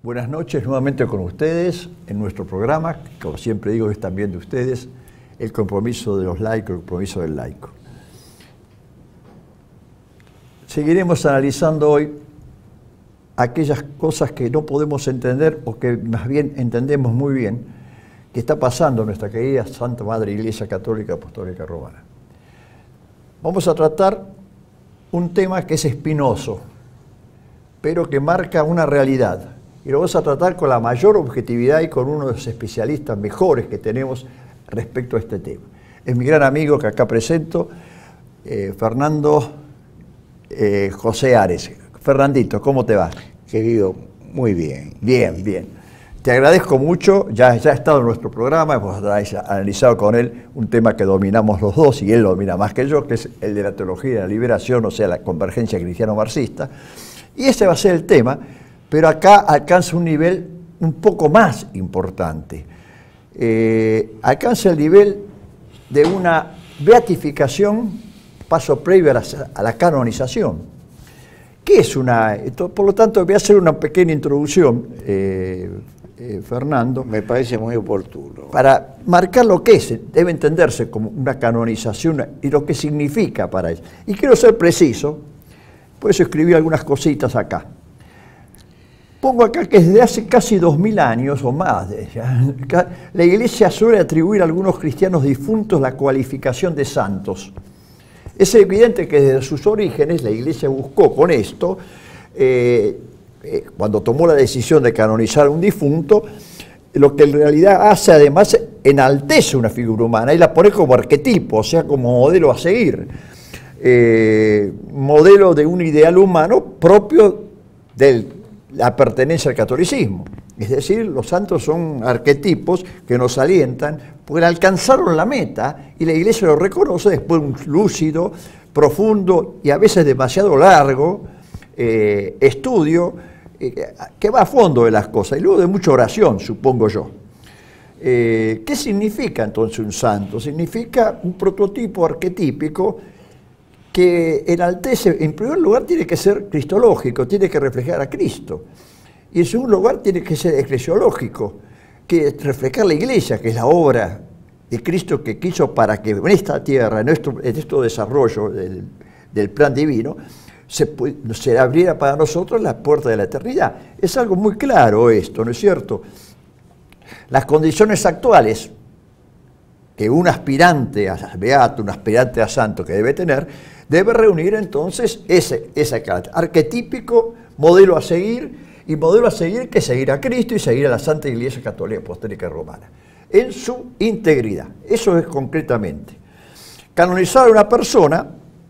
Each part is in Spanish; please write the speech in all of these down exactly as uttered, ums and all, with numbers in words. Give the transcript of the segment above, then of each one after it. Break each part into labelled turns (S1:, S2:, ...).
S1: Buenas noches nuevamente con ustedes en nuestro programa, que como siempre digo es también de ustedes, el compromiso de los laicos, el compromiso del laico. Seguiremos analizando hoy aquellas cosas que no podemos entender o que más bien entendemos muy bien que está pasando en nuestra querida Santa Madre Iglesia Católica Apostólica Romana. Vamos a tratar un tema que es espinoso, pero que marca una realidad. Y lo vamos a tratar con la mayor objetividad y con uno de los especialistas mejores que tenemos respecto a este tema. Es mi gran amigo que acá presento, eh, Fernando eh, José Ares. Fernandito, ¿cómo te va?
S2: Querido, muy bien.
S1: Bien, bien. Te agradezco mucho, ya, ya ha estado en nuestro programa, hemos analizado con él un tema que dominamos los dos, y él lo domina más que yo, que es el de la teología de la liberación, o sea, la convergencia cristiano-marxista. Y ese va a ser el tema, pero acá alcanza un nivel un poco más importante. Eh, alcanza el nivel de una beatificación, paso previo a la, a la canonización. ¿Qué es una...? Por lo tanto, voy a hacer una pequeña introducción, eh, eh, Fernando.
S2: Me parece muy oportuno.
S1: Para marcar lo que es, debe entenderse como una canonización y lo que significa para ello. Y quiero ser preciso, por eso escribí algunas cositas acá. Pongo acá que desde hace casi dos mil años o más, la Iglesia suele atribuir a algunos cristianos difuntos la cualificación de santos. Es evidente que desde sus orígenes la Iglesia buscó con esto, eh, eh, cuando tomó la decisión de canonizar a un difunto, lo que en realidad hace además enaltece una figura humana y la pone como arquetipo, o sea, como modelo a seguir. Eh, modelo de un ideal humano propio de la pertenencia al catolicismo. Es decir, los santos son arquetipos que nos alientan porque alcanzaron la meta y la Iglesia lo reconoce después de un lúcido, profundo y a veces demasiado largo eh, estudio eh, que va a fondo de las cosas y luego de mucha oración, supongo yo. Eh, ¿Qué significa entonces un santo? Significa un prototipo arquetípico que enaltece, en primer lugar tiene que ser cristológico, tiene que reflejar a Cristo. Y en segundo lugar tiene que ser eclesiológico, que es reflejar la Iglesia, que es la obra de Cristo que quiso para que en esta tierra, en nuestro, en este desarrollo del, del plan divino, se, se abriera para nosotros la puerta de la eternidad. Es algo muy claro esto, ¿no es cierto? Las condiciones actuales que un aspirante a beato, un aspirante a santo que debe tener, debe reunir entonces ese, ese carácter arquetípico, modelo a seguir, y modelo a seguir que seguir a Cristo y seguir a la Santa Iglesia Católica Apostólica Romana, en su integridad. Eso es concretamente. Canonizar a una persona,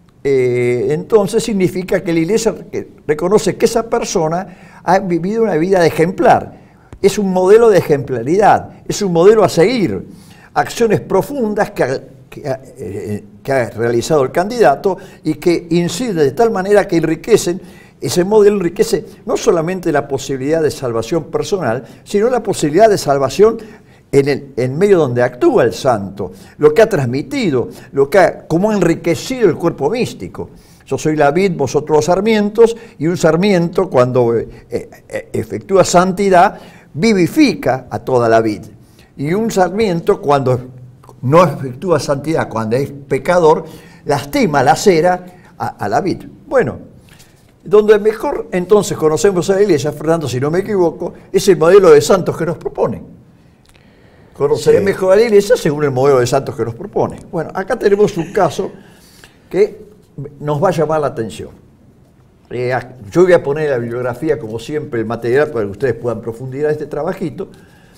S1: eh, entonces significa que la Iglesia reconoce que esa persona ha vivido una vida de ejemplar, es un modelo de ejemplaridad, es un modelo a seguir, acciones profundas que ha, que, ha, eh, que ha realizado el candidato y que inciden de tal manera que enriquecen, ese modelo enriquece no solamente la posibilidad de salvación personal, sino la posibilidad de salvación en el en medio donde actúa el santo, lo que ha transmitido, lo que ha, cómo ha enriquecido el cuerpo místico. Yo soy la vid, vosotros los sarmientos, y un sarmiento cuando eh, eh, efectúa santidad vivifica a toda la vid. Y un sarmiento, cuando no efectúa santidad, cuando es pecador, lastima, lacera a, a la vid. Bueno, donde mejor entonces conocemos a la Iglesia, Fernando, si no me equivoco, es el modelo de santos que nos propone. Conoceré sí. mejor a la Iglesia según el modelo de santos que nos propone. Bueno, acá tenemos un caso que nos va a llamar la atención. Eh, yo voy a poner en la bibliografía, como siempre, el material para que ustedes puedan profundizar este trabajito.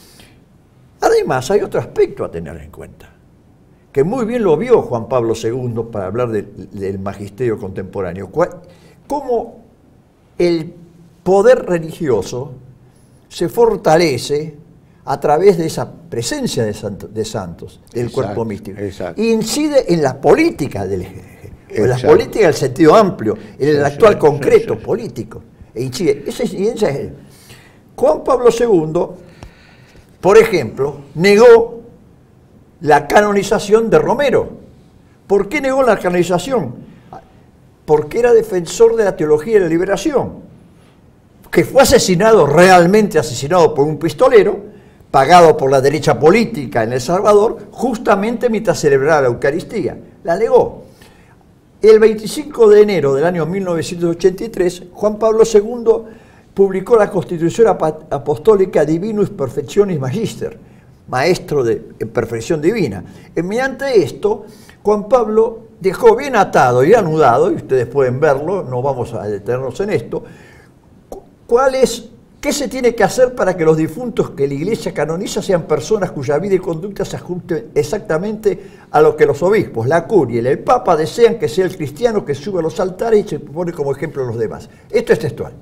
S1: Además, hay otro aspecto a tener en cuenta, que muy bien lo vio Juan Pablo segundo para hablar de, del magisterio contemporáneo, cómo el poder religioso se fortalece a través de esa presencia de, santo, de santos, del exacto, cuerpo místico, exacto. incide en la política, del, en la política del sentido amplio, en el sí, actual sí, concreto sí, sí. político, e incide. Esa incidencia es Juan Pablo segundo, por ejemplo, negó la canonización de Romero. ¿Por qué negó la canonización? Porque era defensor de la teología de la liberación. que fue asesinado, realmente asesinado por un pistolero, pagado por la derecha política en El Salvador, justamente mientras celebraba la Eucaristía. La negó. El veinticinco de enero del año mil novecientos ochenta y tres, Juan Pablo segundo publicó la Constitución Apostólica Divinus Perfectionis Magister, maestro de perfección divina. Y mediante esto, Juan Pablo dejó bien atado y anudado, y ustedes pueden verlo, no vamos a detenernos en esto, cuál es, qué se tiene que hacer para que los difuntos que la Iglesia canoniza sean personas cuya vida y conducta se ajusten exactamente a lo que los obispos, la curia y el Papa desean que sea el cristiano que sube a los altares y se pone como ejemplo a los demás. Esto es textual.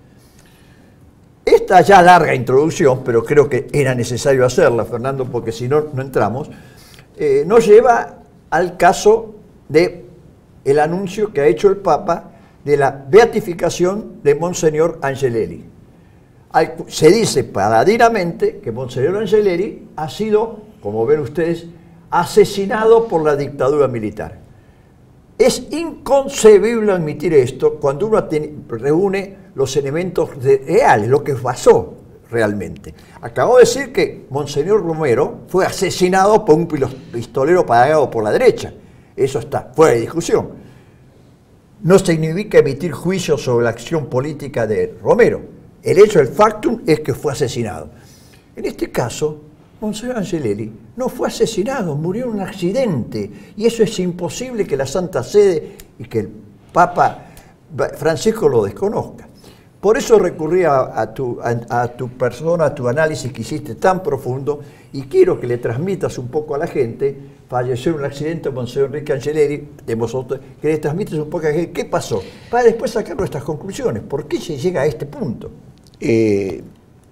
S1: Esta ya larga introducción, pero creo que era necesario hacerla, Fernando, porque si no, no entramos, eh, nos lleva al caso de el anuncio que ha hecho el Papa de la beatificación de Monseñor Angelelli. Se dice paladinamente que Monseñor Angelelli ha sido, como ven ustedes, asesinado por la dictadura militar. Es inconcebible admitir esto cuando uno reúne los elementos reales, lo que pasó realmente. Acabo de decir que Monseñor Romero fue asesinado por un pistolero pagado por la derecha. Eso está fuera de discusión. No significa emitir juicios sobre la acción política de Romero. El hecho del factum es que fue asesinado. En este caso, Monseñor Angelelli no fue asesinado, murió en un accidente. Y eso es imposible que la Santa Sede y que el Papa Francisco lo desconozca. Por eso recurrí a, a, tu, a, a tu persona, a tu análisis que hiciste tan profundo, y quiero que le transmitas un poco a la gente. Falleció en un accidente Monseñor Enrique Angelelli, de vosotros, que le transmites un poco a la gente qué pasó, para después sacar nuestras conclusiones. ¿Por qué se llega a este punto?
S2: Eh,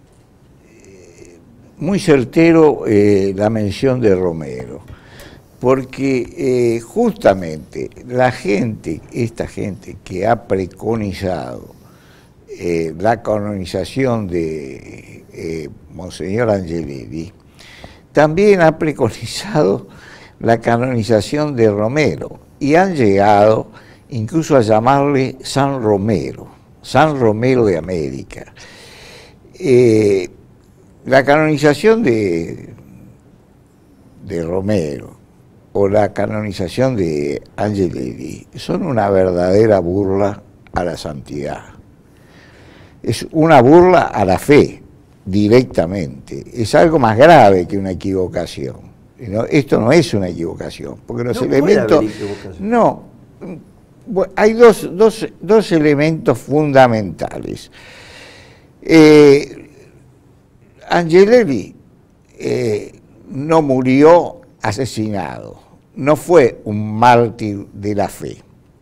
S2: muy certero eh, la mención de Romero, porque eh, justamente la gente, esta gente que ha preconizado eh, la canonización de eh, Monseñor Angelelli, también ha preconizado la canonización de Romero, y han llegado incluso a llamarle San Romero, San Romero de América. Eh, la canonización de, de Romero o la canonización de Angelelli son una verdadera burla a la santidad. Es una burla a la fe, directamente. Es algo más grave que una equivocación. ¿No? Esto no es una equivocación, porque los
S1: no
S2: elementos... No, bueno, hay dos, dos, dos elementos fundamentales. Eh, Angelelli eh, no murió asesinado, no fue un mártir de la fe.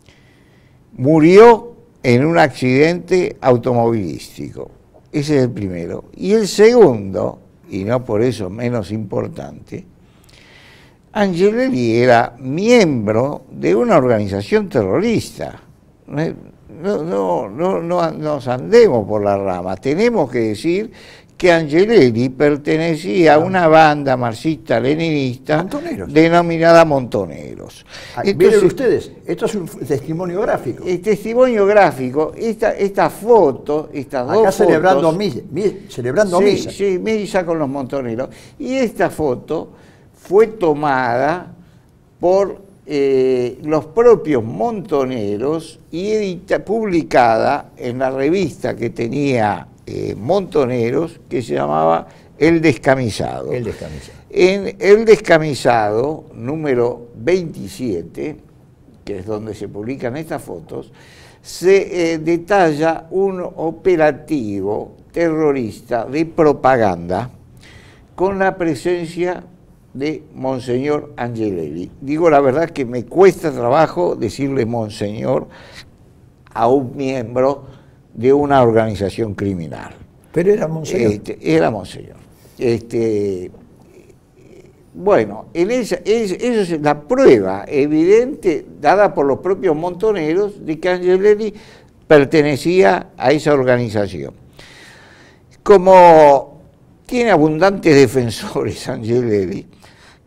S2: Murió en un accidente automovilístico. Ese es el primero. Y el segundo, y no por eso menos importante, Angelelli era miembro de una organización terrorista. No, no, no, no nos andemos por la rama. Tenemos que decir que Angelelli pertenecía a una banda marxista-leninista denominada Montoneros.
S1: Entonces, miren ustedes, esto es un testimonio gráfico.
S2: El testimonio gráfico, esta, esta foto, estas
S1: Acá
S2: dos fotos...
S1: celebrando misa, celebrando
S2: sí,
S1: misa.
S2: Sí, misa con los Montoneros. Y esta foto fue tomada por eh, los propios Montoneros y edita, publicada en la revista que tenía eh, Montoneros, que se llamaba El Descamisado.
S1: El Descamisado.
S2: En El Descamisado, número veintisiete, que es donde se publican estas fotos, se eh, detalla un operativo terrorista de propaganda con la presencia de Monseñor Angelelli. Digo la verdad que me cuesta trabajo decirle Monseñor a un miembro de una organización criminal.
S1: Pero era Monseñor.
S2: Este, era Monseñor. Este, bueno, en esa, es, eso es la prueba evidente dada por los propios Montoneros de que Angelelli pertenecía a esa organización. Como tiene abundantes defensores Angelelli,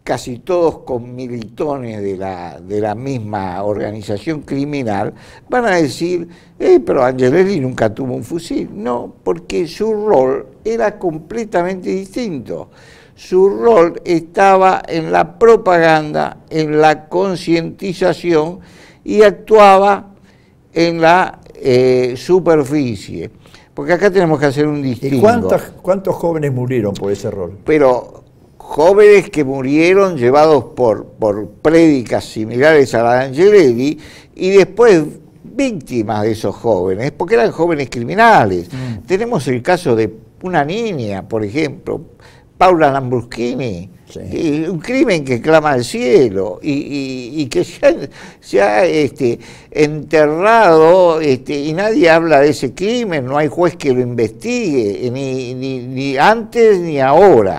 S2: casi todos con militones de la, de la misma organización criminal, van a decir, eh, pero Angelelli nunca tuvo un fusil. No, porque su rol era completamente distinto. Su rol estaba en la propaganda, en la concientización y actuaba en la eh, superficie. Porque acá tenemos que hacer un distingo.
S1: ¿Y cuántos, cuántos jóvenes murieron por ese rol?
S2: Pero jóvenes que murieron llevados por, por prédicas similares a la de Angelelli y después víctimas de esos jóvenes, porque eran jóvenes criminales. Mm. Tenemos el caso de una niña, por ejemplo, Paula Lamborghini, sí. Un crimen que clama al cielo y, y, y que se ha, se ha este, enterrado este, y nadie habla de ese crimen, no hay juez que lo investigue, ni, ni, ni antes ni ahora.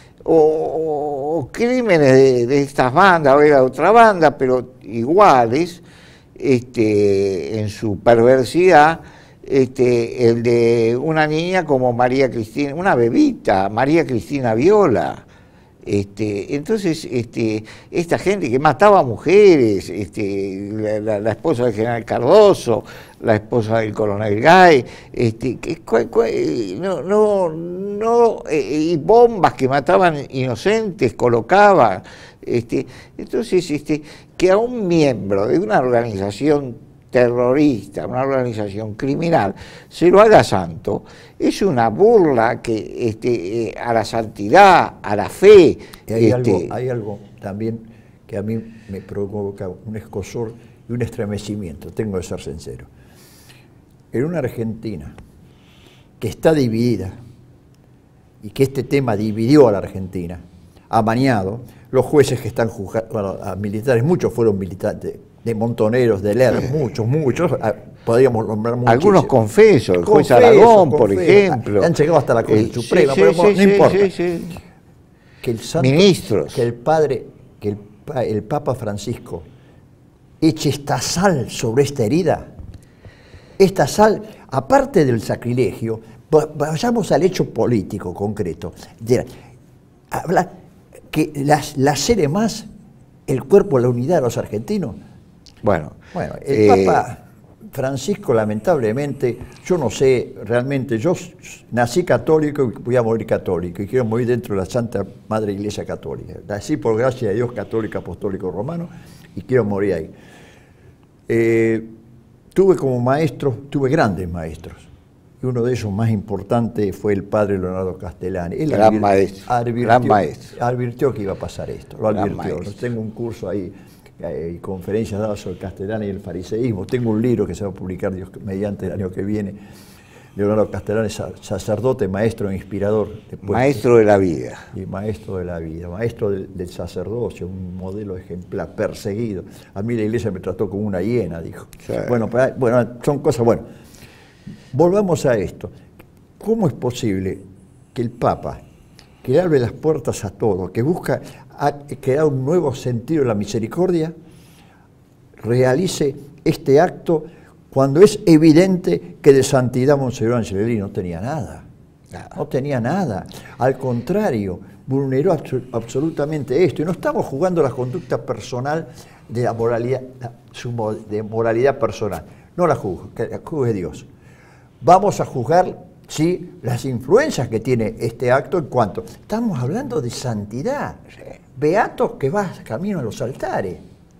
S2: O, o crímenes de, de estas bandas, o era otra banda, pero iguales, este, en su perversidad, este, el de una niña como María Cristina, una bebita, María Cristina Viola. Este, entonces, este, esta gente que mataba mujeres, este, la, la, la esposa del general Cardoso, la esposa del coronel Gay, este, que, cu, cu, no, no, no, eh, y bombas que mataban inocentes, colocaban. Este, entonces, este, que a un miembro de una organización terrorista, una organización criminal, se lo haga santo, es una burla que este, eh, a la santidad, a la fe.
S1: Y hay,
S2: este,
S1: algo, hay algo también que a mí me provoca un escozor y un estremecimiento, tengo que ser sincero. En una Argentina que está dividida y que este tema dividió a la Argentina, amañado, los jueces que están juzgando, bueno, a militares, muchos fueron militantes, de Montoneros, de Ler, muchos, muchos, podríamos nombrar muchos.
S2: Algunos confesos, el juez Aragón, por ejemplo.
S1: Han llegado hasta la Corte
S2: eh,
S1: Suprema,
S2: sí,
S1: pero
S2: sí,
S1: no
S2: sí,
S1: importa.
S2: Sí, sí.
S1: Que el santo,
S2: ministros.
S1: Que el padre, que el, el Papa Francisco eche esta sal sobre esta herida. Esta sal, aparte del sacrilegio, vayamos al hecho político concreto. Habla que lacere más el cuerpo, la unidad de los argentinos.
S2: Bueno,
S1: bueno, el
S2: eh,
S1: Papa Francisco, lamentablemente, yo no sé, realmente, yo nací católico y voy a morir católico, y quiero morir dentro de la Santa Madre Iglesia Católica. Nací por gracia de Dios católico, apostólico, romano, y quiero morir ahí. Eh, tuve como maestros, tuve grandes maestros, y uno de ellos más importante fue el padre Leonardo Castellani. Él
S2: gran,
S1: advirtió,
S2: maestro,
S1: advirtió,
S2: gran maestro.
S1: Advirtió que iba a pasar esto, lo advirtió. Tengo un curso ahí, y conferencias dadas sobre Castellani y el fariseísmo. Tengo un libro que se va a publicar Dios mediante el año que viene. Leonardo Castellani, sacerdote, maestro e inspirador. Después,
S2: maestro de la vida.
S1: Y maestro de la vida, maestro del, del sacerdocio, un modelo ejemplar, perseguido. A mí la iglesia me trató como una hiena, dijo. Sí. Bueno, bueno, son cosas, bueno. Volvamos a esto. ¿Cómo es posible que el Papa, que le abre las puertas a todo, que busca crear un nuevo sentido de la misericordia, realice este acto cuando es evidente que de santidad Monseñor Angelelli no tenía nada? No tenía nada. Al contrario, vulneró absolutamente esto. Y no estamos jugando la conducta personal de la moralidad, su de moralidad personal. No la juzgo, que la juzgue Dios. Vamos a juzgar, sí, las influencias que tiene este acto en cuanto. Estamos hablando de santidad. Beatos que vas camino a los altares.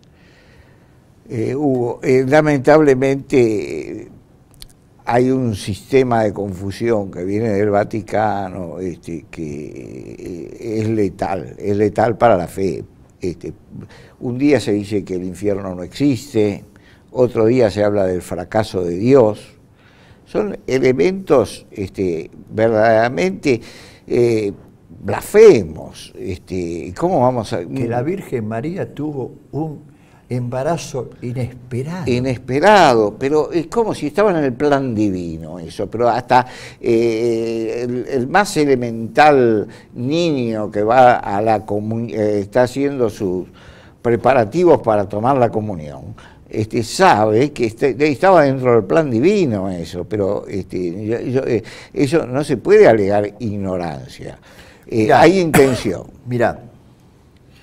S2: Eh, Hugo, eh, lamentablemente hay un sistema de confusión que viene del Vaticano, este, que es letal, es letal para la fe. Este, un día se dice que el infierno no existe, otro día se habla del fracaso de Dios. Son elementos este, verdaderamente eh, blasfemos. Este, ¿Cómo vamos a...?
S1: Que la Virgen María tuvo un embarazo inesperado.
S2: Inesperado, pero es como si estaban en el plan divino eso, pero hasta eh, el, el más elemental niño que va a la comunión, eh, está haciendo sus preparativos para tomar la comunión, este, sabe que este, estaba dentro del plan divino eso, pero este, yo, yo, eh, eso no se puede alegar ignorancia, eh, mirá, hay intención.
S1: Mirá,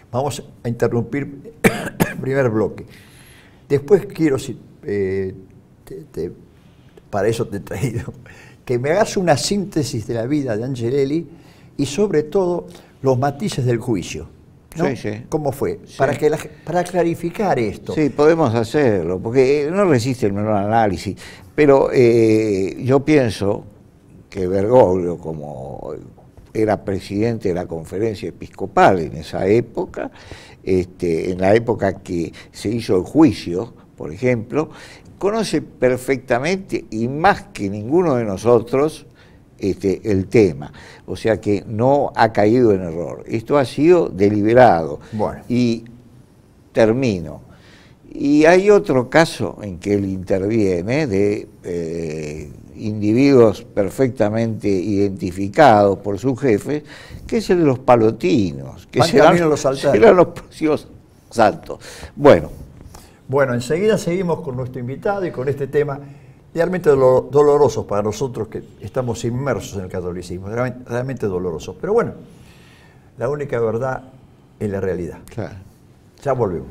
S1: Vamos a interrumpir el primer bloque. Después quiero, eh, te, te, para eso te he traído, que me hagas una síntesis de la vida de Angelelli y sobre todo los matices del juicio, ¿no?
S2: Sí, sí.
S1: ¿Cómo fue?
S2: Sí.
S1: Para, que la, para clarificar esto.
S2: Sí, podemos hacerlo, porque no resiste el menor análisis, pero eh, yo pienso que Bergoglio, como era presidente de la Conferencia Episcopal en esa época, este, en la época que se hizo el juicio, por ejemplo, conoce perfectamente y más que ninguno de nosotros este, el tema. O sea que no ha caído en error. Esto ha sido deliberado.
S1: Bueno.
S2: Y termino. Y hay otro caso en que él interviene de eh, individuos perfectamente identificados por sus jefes, que es el de los palotinos, que serán
S1: los,
S2: serán los próximos saltos. Bueno.
S1: Bueno, enseguida seguimos con nuestro invitado y con este tema realmente doloroso para nosotros que estamos inmersos en el catolicismo, realmente, realmente doloroso. Pero bueno, la única verdad es la realidad.
S2: Claro.
S1: Ya volvemos.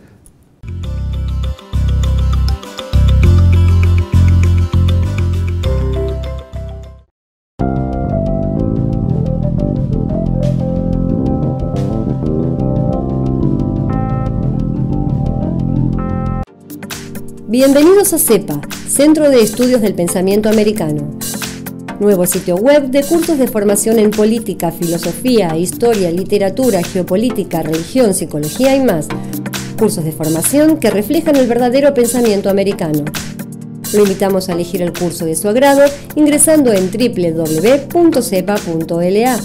S3: Bienvenidos a CEPA, Centro de Estudios del Pensamiento Americano. Nuevo sitio web de cursos de formación en política, filosofía, historia, literatura, geopolítica, religión, psicología y más. Cursos de formación que reflejan el verdadero pensamiento americano. Lo invitamos a elegir el curso de su agrado ingresando en doble u doble u doble u punto cepa punto l a.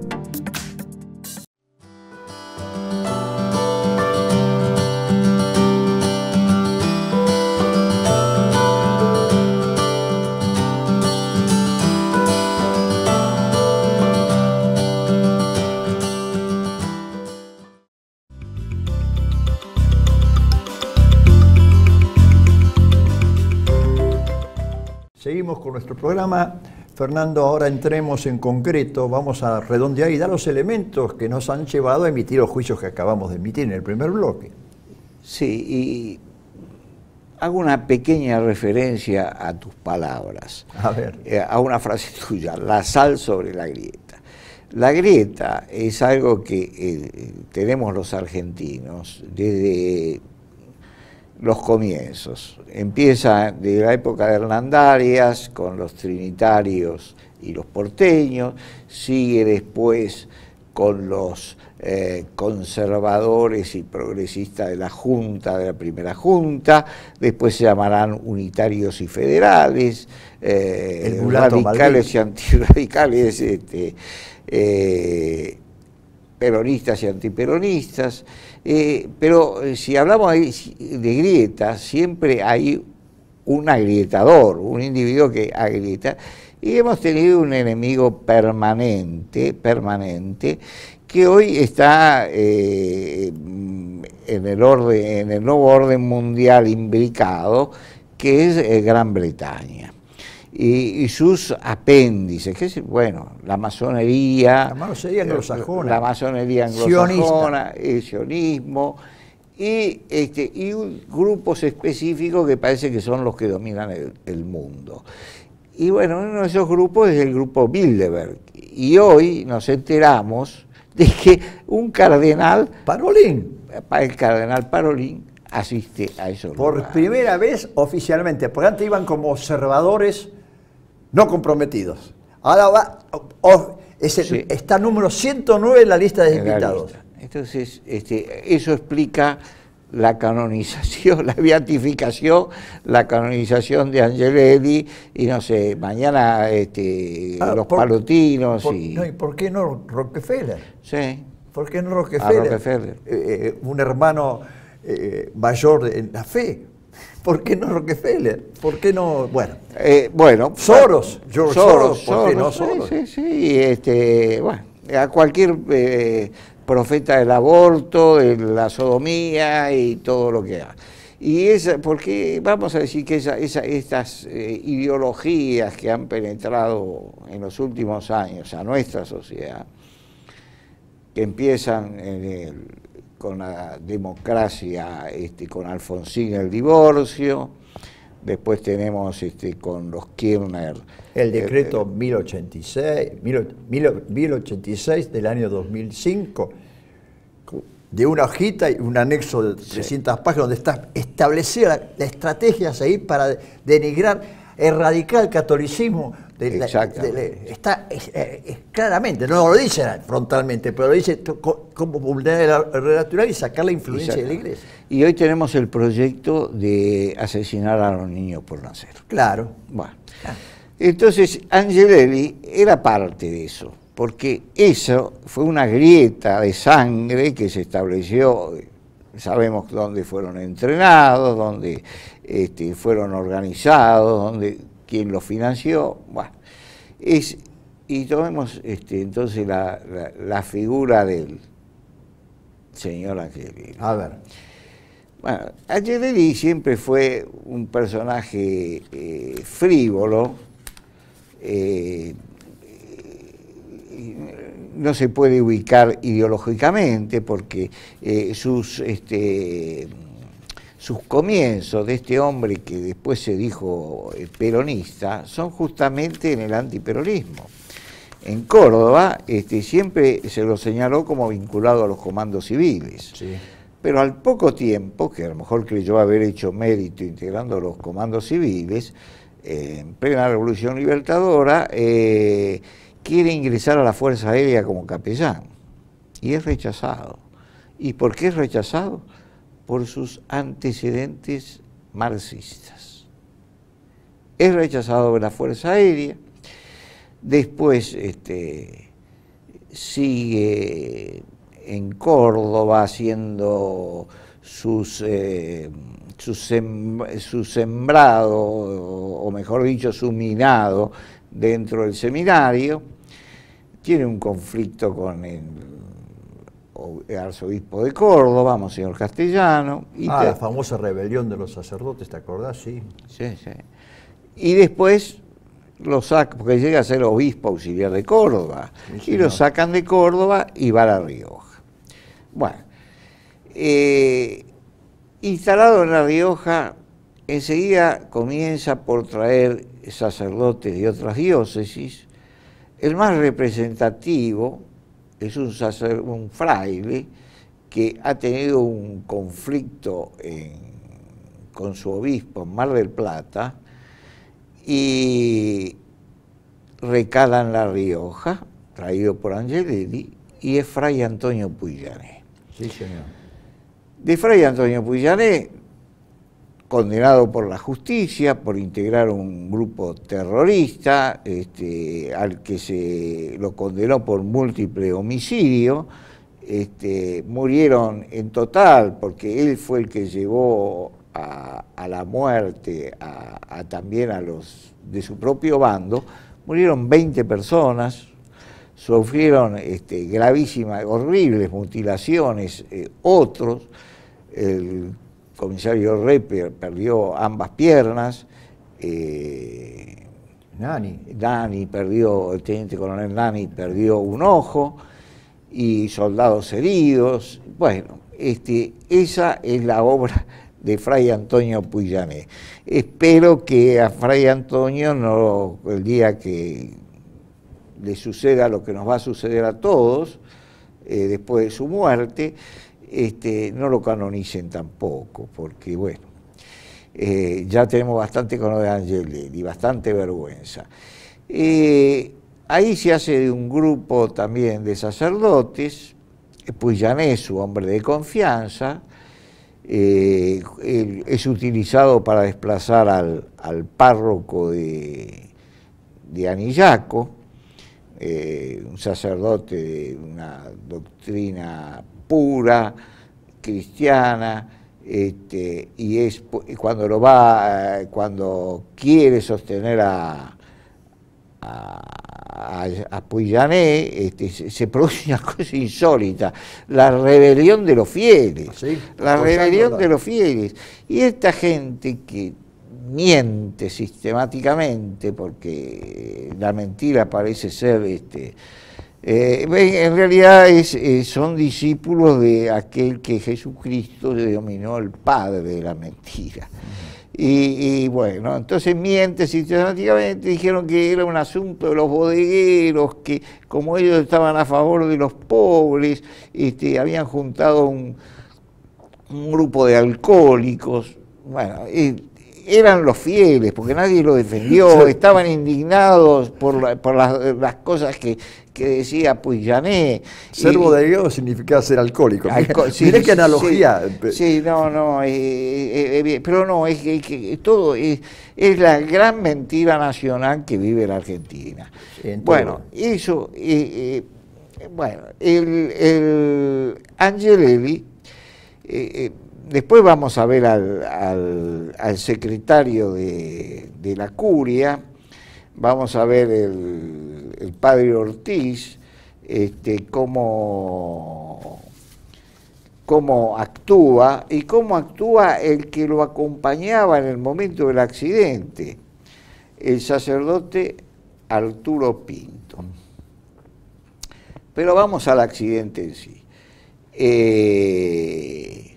S1: Seguimos con nuestro programa. Fernando, ahora entremos en concreto, vamos a redondear y dar los elementos que nos han llevado a emitir los juicios que acabamos de emitir en el primer bloque.
S2: Sí, y hago una pequeña referencia a tus palabras,
S1: a ver,
S2: eh, a una frase tuya, la sal sobre la grieta. La grieta es algo que eh, tenemos los argentinos desde los comienzos. Empieza de la época de Hernandarias con los trinitarios y los porteños, sigue después con los eh, conservadores y progresistas de la Junta, de la primera Junta, después se llamarán unitarios y federales, eh, radicales y antirradicales, este, eh, peronistas y antiperonistas. Eh, pero eh, si hablamos de grieta, siempre hay un agrietador, un individuo que agrieta, y hemos tenido un enemigo permanente, permanente, que hoy está eh, en, el orden, en el nuevo orden mundial imbricado, que es eh, Gran Bretaña. Y, y sus apéndices, que es, bueno, la masonería,
S1: la masonería anglosajona,
S2: la masonería anglosajona, el sionismo, y, este, y un, grupos específicos que parece que son los que dominan el, el mundo. Y bueno, uno de esos grupos es el grupo Bilderberg, y hoy nos enteramos de que un cardenal,
S1: Parolin,
S2: el cardenal Parolin, asiste a esos
S1: por
S2: lugares.
S1: primera vez oficialmente, porque antes iban como observadores no comprometidos. Ahora va, oh, es el, sí. Está número ciento nueve en la lista de en invitados.
S2: Lista. Entonces, este, eso explica la canonización, la beatificación, la canonización de Angelelli, y no sé, mañana este, ah, los por, palotinos.
S1: Por,
S2: y...
S1: No, ¿y por qué no Rockefeller?
S2: Sí.
S1: ¿Por qué no Rockefeller?
S2: Rockefeller.
S1: Eh, un hermano eh, mayor en la fe. ¿Por qué no Rockefeller? ¿Por qué no, bueno?
S2: Eh, bueno,
S1: Soros, George Soros,
S2: Soros,
S1: ¿por qué no
S2: Soros? Sí, sí, sí, este, bueno, a cualquier eh, profeta del aborto, de la sodomía y todo lo que haga. Y esa, porque vamos a decir que esa, esa, estas eh, ideologías que han penetrado en los últimos años a nuestra sociedad, que empiezan en el, con la democracia, este, con Alfonsín el divorcio. Después tenemos este, con los Kirchner.
S1: El decreto eh, mil ochenta y seis, mil ochenta y seis del año dos mil cinco, de una hojita y un anexo de trescientas sí. páginas donde está establecida la, la estrategia a seguir para denigrar, erradicar el catolicismo. De la, de la, está es, es, claramente, no lo dice frontalmente, pero lo dice cómo vulnerar el orden natural y sacar la influencia de la Iglesia.
S2: Y hoy tenemos el proyecto de asesinar a los niños por nacer.
S1: Claro.
S2: Bueno. Ah. Entonces, Angelelli era parte de eso, porque eso fue una grieta de sangre que se estableció, sabemos dónde fueron entrenados, dónde este, fueron organizados, dónde, quién los financió. Bueno, es, y tomemos este, entonces la, la, la figura del señor Angelelli.
S1: A ver.
S2: Bueno, Angelelli siempre fue un personaje eh, frívolo. Eh, no se puede ubicar ideológicamente porque eh, sus, este, sus comienzos de este hombre que después se dijo peronista son justamente en el antiperonismo. En Córdoba este, siempre se lo señaló como vinculado a los comandos civiles, sí. Pero al poco tiempo, que a lo mejor creyó haber hecho mérito integrando los comandos civiles, en plena Revolución Libertadora, eh, quiere ingresar a la Fuerza Aérea como capellán y es rechazado. ¿Y por qué es rechazado? Por sus antecedentes marxistas. Es rechazado de la Fuerza Aérea, después este, sigue en Córdoba haciendo sus... Eh, Su, sem, su sembrado, o mejor dicho, su minado dentro del seminario, tiene un conflicto con el, el arzobispo de Córdoba, Monseñor Castellano. Y
S1: ah,
S2: te,
S1: la famosa rebelión de los sacerdotes, ¿te acordás? Sí.
S2: Sí, sí. Y después lo saca, porque llega a ser obispo auxiliar de Córdoba, sí, y lo sacan de Córdoba y va a La Rioja. Bueno, eh, instalado en La Rioja, enseguida comienza por traer sacerdotes de otras diócesis. El más representativo es un, sacer, un fraile que ha tenido un conflicto en, con su obispo en Mar del Plata y recala en La Rioja, traído por Angelelli, y es Fray Antonio Puillané.
S1: Sí, señor.
S2: De Fray Antonio Puillané, condenado por la justicia por integrar un grupo terrorista, este, al que se lo condenó por múltiple homicidio, este, murieron en total, porque él fue el que llevó a, a la muerte a, a también a los de su propio bando, murieron veinte personas, sufrieron este, gravísimas, horribles mutilaciones, eh, otros. El comisario Repe perdió ambas piernas, eh,
S1: Nani.
S2: Nani perdió, el teniente coronel Nani perdió un ojo, y soldados heridos. Bueno, este, esa es la obra de Fray Antonio Puillané. Espero que a Fray Antonio, no, el día que le suceda lo que nos va a suceder a todos, eh, después de su muerte, Este, no lo canonicen tampoco, porque bueno, eh, ya tenemos bastante con lo de Angelelli, bastante vergüenza. Eh, ahí se hace de un grupo también de sacerdotes, Puillané, su hombre de confianza, eh, es utilizado para desplazar al, al párroco de, de Anillaco, eh, un sacerdote de una doctrina pura, cristiana, este, y es cuando lo va, cuando quiere sostener a, a, a, a Puillané, este, se, se produce una cosa insólita, la rebelión de los fieles, ¿sí? La rebelión de los fieles, y esta gente que miente sistemáticamente, porque la mentira parece ser este, Eh, en realidad es, eh, son discípulos de aquel que Jesucristo denominó el padre de la mentira. Y, y bueno, entonces mienten sistemáticamente, dijeron que era un asunto de los bodegueros, que como ellos estaban a favor de los pobres, este, habían juntado un, un grupo de alcohólicos. Bueno, eh, eran los fieles, porque nadie lo defendió, sí. Estaban indignados por, la, por las, las cosas que, que decía Puillané.
S1: Ser
S2: y,
S1: bodeguero significa ser alcohólico.
S2: Alco sí,
S1: Mirá qué analogía.
S2: Sí, sí no, no, eh, eh, eh, pero no, es que, que todo es, es la gran mentira nacional que vive la Argentina. Sí, bueno, eso, eh, eh, bueno, el, el Angelelli, eh, eh, después vamos a ver al, al, al secretario de, de la Curia, vamos a ver el, el padre Ortiz, este, cómo, cómo actúa y cómo actúa el que lo acompañaba en el momento del accidente, el sacerdote Arturo Pinto. Pero vamos al accidente en sí. Eh,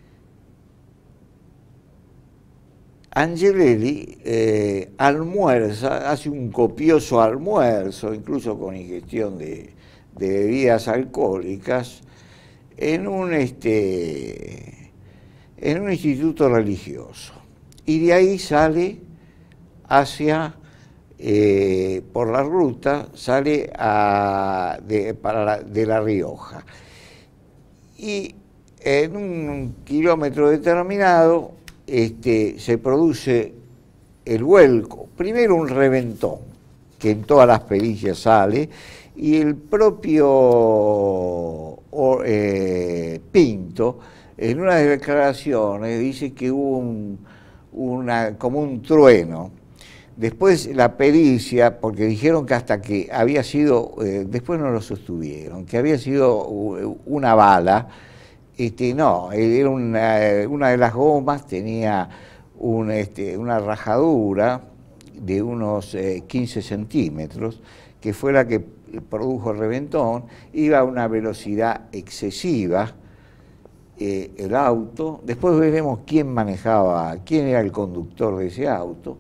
S2: Angelelli eh, almuerza, hace un copioso almuerzo, incluso con ingestión de, de bebidas alcohólicas, en un, este, en un instituto religioso. Y de ahí sale hacia, eh, por la ruta, sale a, de, para la, de La Rioja. Y en un kilómetro determinado, Este, se produce el vuelco, primero un reventón, que en todas las pericias sale, y el propio eh, Pinto, en una de las declaraciones, dice que hubo un, una, como un trueno. Después la pericia, porque dijeron que hasta que había sido, eh, después no lo sostuvieron, que había sido una bala. Este, no, era una, una de las gomas tenía un, este, una rajadura de unos eh, quince centímetros, que fue la que produjo el reventón, iba a una velocidad excesiva eh, el auto, después veremos quién manejaba, quién era el conductor de ese auto,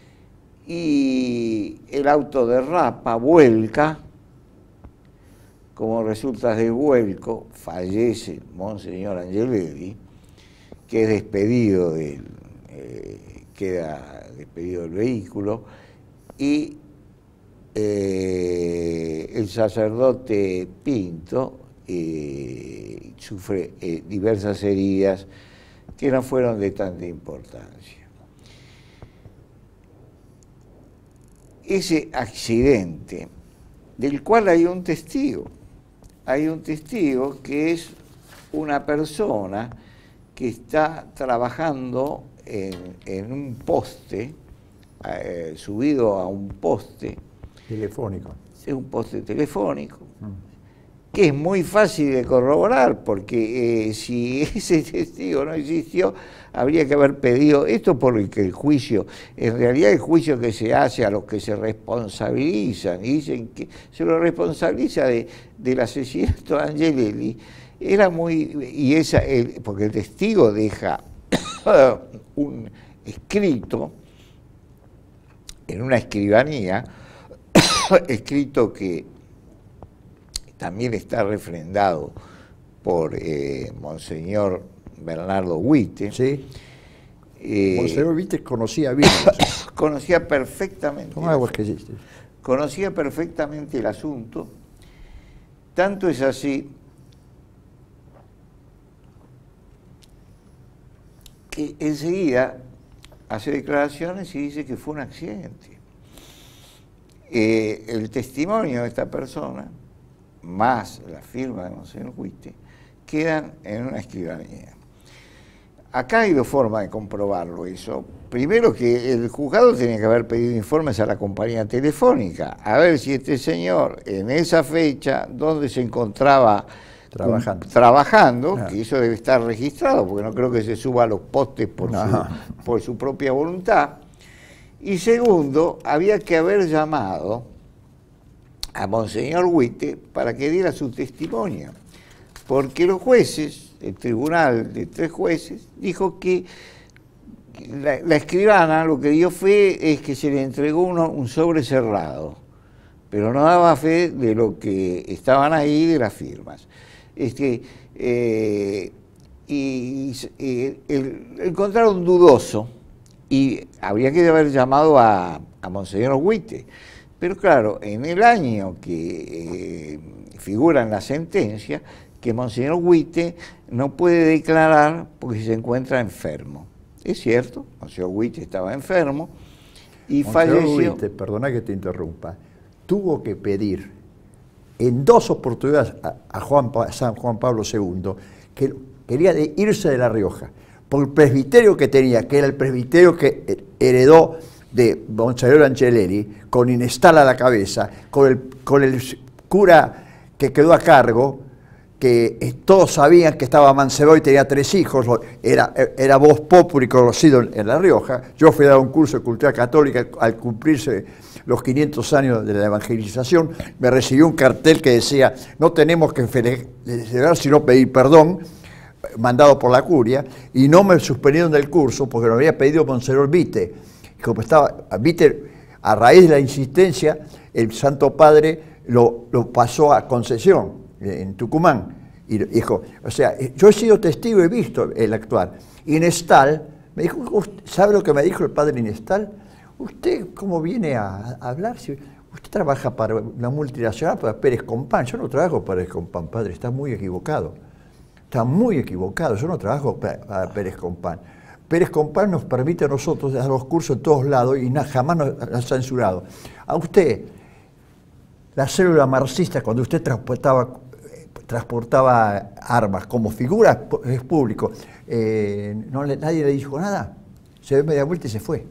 S2: y el auto derrapa, vuelca. Como resulta del vuelco, fallece Monseñor Angelelli, que es despedido del, eh, queda despedido del vehículo, y eh, el sacerdote Pinto eh, sufre eh, diversas heridas que no fueron de tanta importancia. Ese accidente, del cual hay un testigo, hay un testigo que es una persona que está trabajando en, en un poste, eh, subido a un poste.
S1: Telefónico.
S2: Es un poste telefónico, mm. que es muy fácil de corroborar, porque eh, si ese testigo no existió, habría que haber pedido, esto porque el juicio, en realidad el juicio que se hace a los que se responsabilizan, y dicen que se lo responsabiliza de, del asesinato de Angelelli, era muy, y esa, el, porque el testigo deja un escrito en una escribanía, escrito que también está refrendado por eh, Monseñor Bernardo Witte.
S1: Sí.
S2: Eh,
S1: Monseñor Witte conocía bien.
S2: conocía perfectamente.
S1: ¿Cómo hago que existe?
S2: Conocía perfectamente el asunto. Tanto es así que enseguida hace declaraciones y dice que fue un accidente. Eh, el testimonio de esta persona, más la firma de Monseñor Witte, quedan en una escribanía. Acá hay dos formas de comprobarlo eso. Primero, que el juzgado tenía que haber pedido informes a la compañía telefónica, a ver si este señor, en esa fecha, donde se encontraba trabajando, trabajando no. que eso debe estar registrado, porque no creo que se suba a los postes por, no. su, por su propia voluntad. Y segundo, había que haber llamado a Monseñor Huite para que diera su testimonio, porque los jueces, el tribunal de tres jueces, dijo que la, la escribana lo que dio fe es que se le entregó uno, un sobre cerrado, pero no daba fe de lo que estaban ahí, de las firmas. Este, eh, y, y el, encontraron dudoso y habría que haber llamado a, a Monseñor Huite. Pero claro, en el año que eh, figura en la sentencia, que Monseñor Huite no puede declarar porque se encuentra enfermo. Es cierto, Monseñor Huite estaba enfermo y
S1: Monseñor
S2: falleció.
S1: Huite, perdona que te interrumpa, tuvo que pedir en dos oportunidades a, a, Juan, a San Juan Pablo segundo que quería de irse de La Rioja, por el presbiterio que tenía, que era el presbiterio que heredó de Monseñor Angelelli, con Inestal a la cabeza, con el, con el cura que quedó a cargo, que eh, todos sabían que estaba mancebo y tenía tres hijos, era, era voz populi conocido en, en La Rioja. Yo fui a dar un curso de cultura católica al cumplirse los quinientos años de la evangelización, me recibió un cartel que decía, no tenemos que celebrar sino pedir perdón, mandado por la curia, y no me suspendieron del curso porque lo había pedido Monseñor Huite. Como estaba, Huite, a raíz de la insistencia, el Santo Padre lo, lo pasó a Concesión, en Tucumán, y dijo, o sea, yo he sido testigo, he visto el actuar. Inestal, me dijo, ¿sabe lo que me dijo el padre Inestal? ¿Usted cómo viene a, a hablar? Si usted trabaja para una multinacional, para Pérez Compán. Yo no trabajo para Pérez Compán, padre, está muy equivocado. Está muy equivocado, yo no trabajo para Pérez Compán. Pérez Compán nos permite a nosotros dar los cursos en todos lados y na, jamás nos ha censurado. A usted, la célula marxista, cuando usted transportaba, transportaba armas como figura es público, eh, no le, nadie le dijo nada, se dio media vuelta y se fue.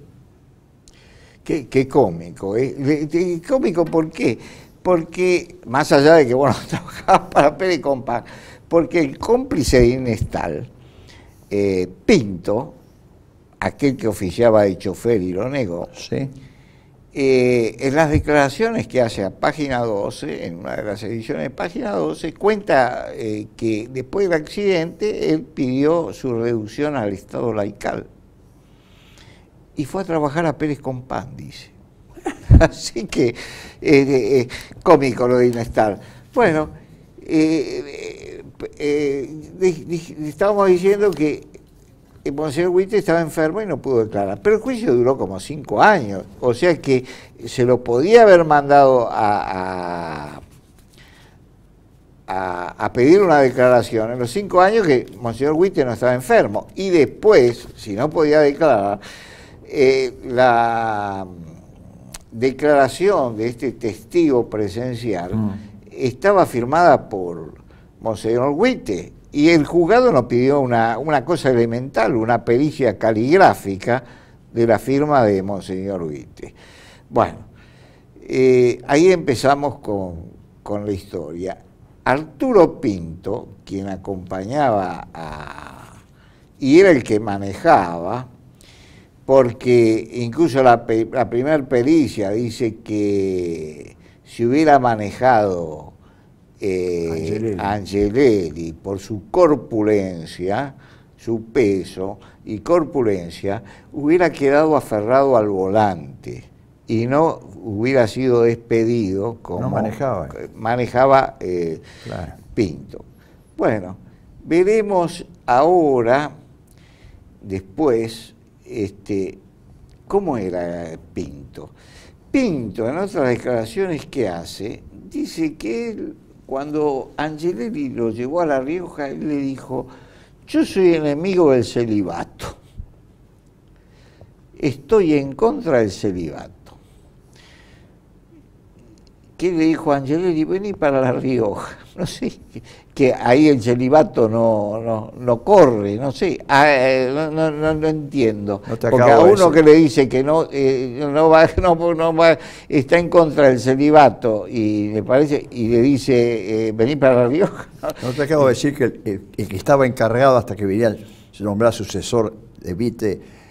S2: Qué, qué cómico, ¿eh? Cómico, ¿por qué? Porque, más allá de que, bueno, trabajaba para Pérez Compán, porque el cómplice de Inestal, eh, Pinto, aquel que oficiaba de chofer y lo negó,
S1: sí.
S2: eh, en las declaraciones que hace a página doce, en una de las ediciones de página doce, cuenta eh, que después del accidente él pidió su reducción al estado laical y fue a trabajar a Pérez Compán, dice. Así que, eh, eh, cómico lo de Inestal. Bueno, eh, eh, eh, estábamos diciendo que el Monseñor Huite estaba enfermo y no pudo declarar, pero el juicio duró como cinco años, o sea que se lo podía haber mandado a, a, a, a pedir una declaración en los cinco años que Monseñor Huite no estaba enfermo, y después, si no podía declarar, eh, la declaración de este testigo presencial mm. estaba firmada por Monseñor Huite, y el juzgado nos pidió una, una cosa elemental, una pericia caligráfica de la firma de Monseñor Huite. Bueno, eh, ahí empezamos con, con la historia. Arturo Pinto, quien acompañaba a... y era el que manejaba, porque incluso la, la primera pericia dice que si hubiera manejado eh, Angelelli. Angelelli por su corpulencia, su peso y corpulencia, hubiera quedado aferrado al volante y no hubiera sido despedido como
S1: no manejaba,
S2: manejaba eh, claro. Pinto. Bueno, veremos ahora, después, Este, ¿cómo era Pinto? Pinto, en otras declaraciones que hace, dice que él, cuando Angelelli lo llevó a La Rioja, él le dijo, yo soy enemigo del celibato, estoy en contra del celibato. ¿Qué le dijo a Angelelli? Vení para La Rioja. No sé, que ahí el celibato no, no, no corre, no sé, ah, no, no, no, no entiendo. No porque a uno que le dice que no, eh, no, va, no, no va, está en contra del celibato y le parece y le dice, eh, vení para La Rioja.
S1: No te acabo de decir que el, el, el que estaba encargado hasta que viniera, se nombrara sucesor de Huite,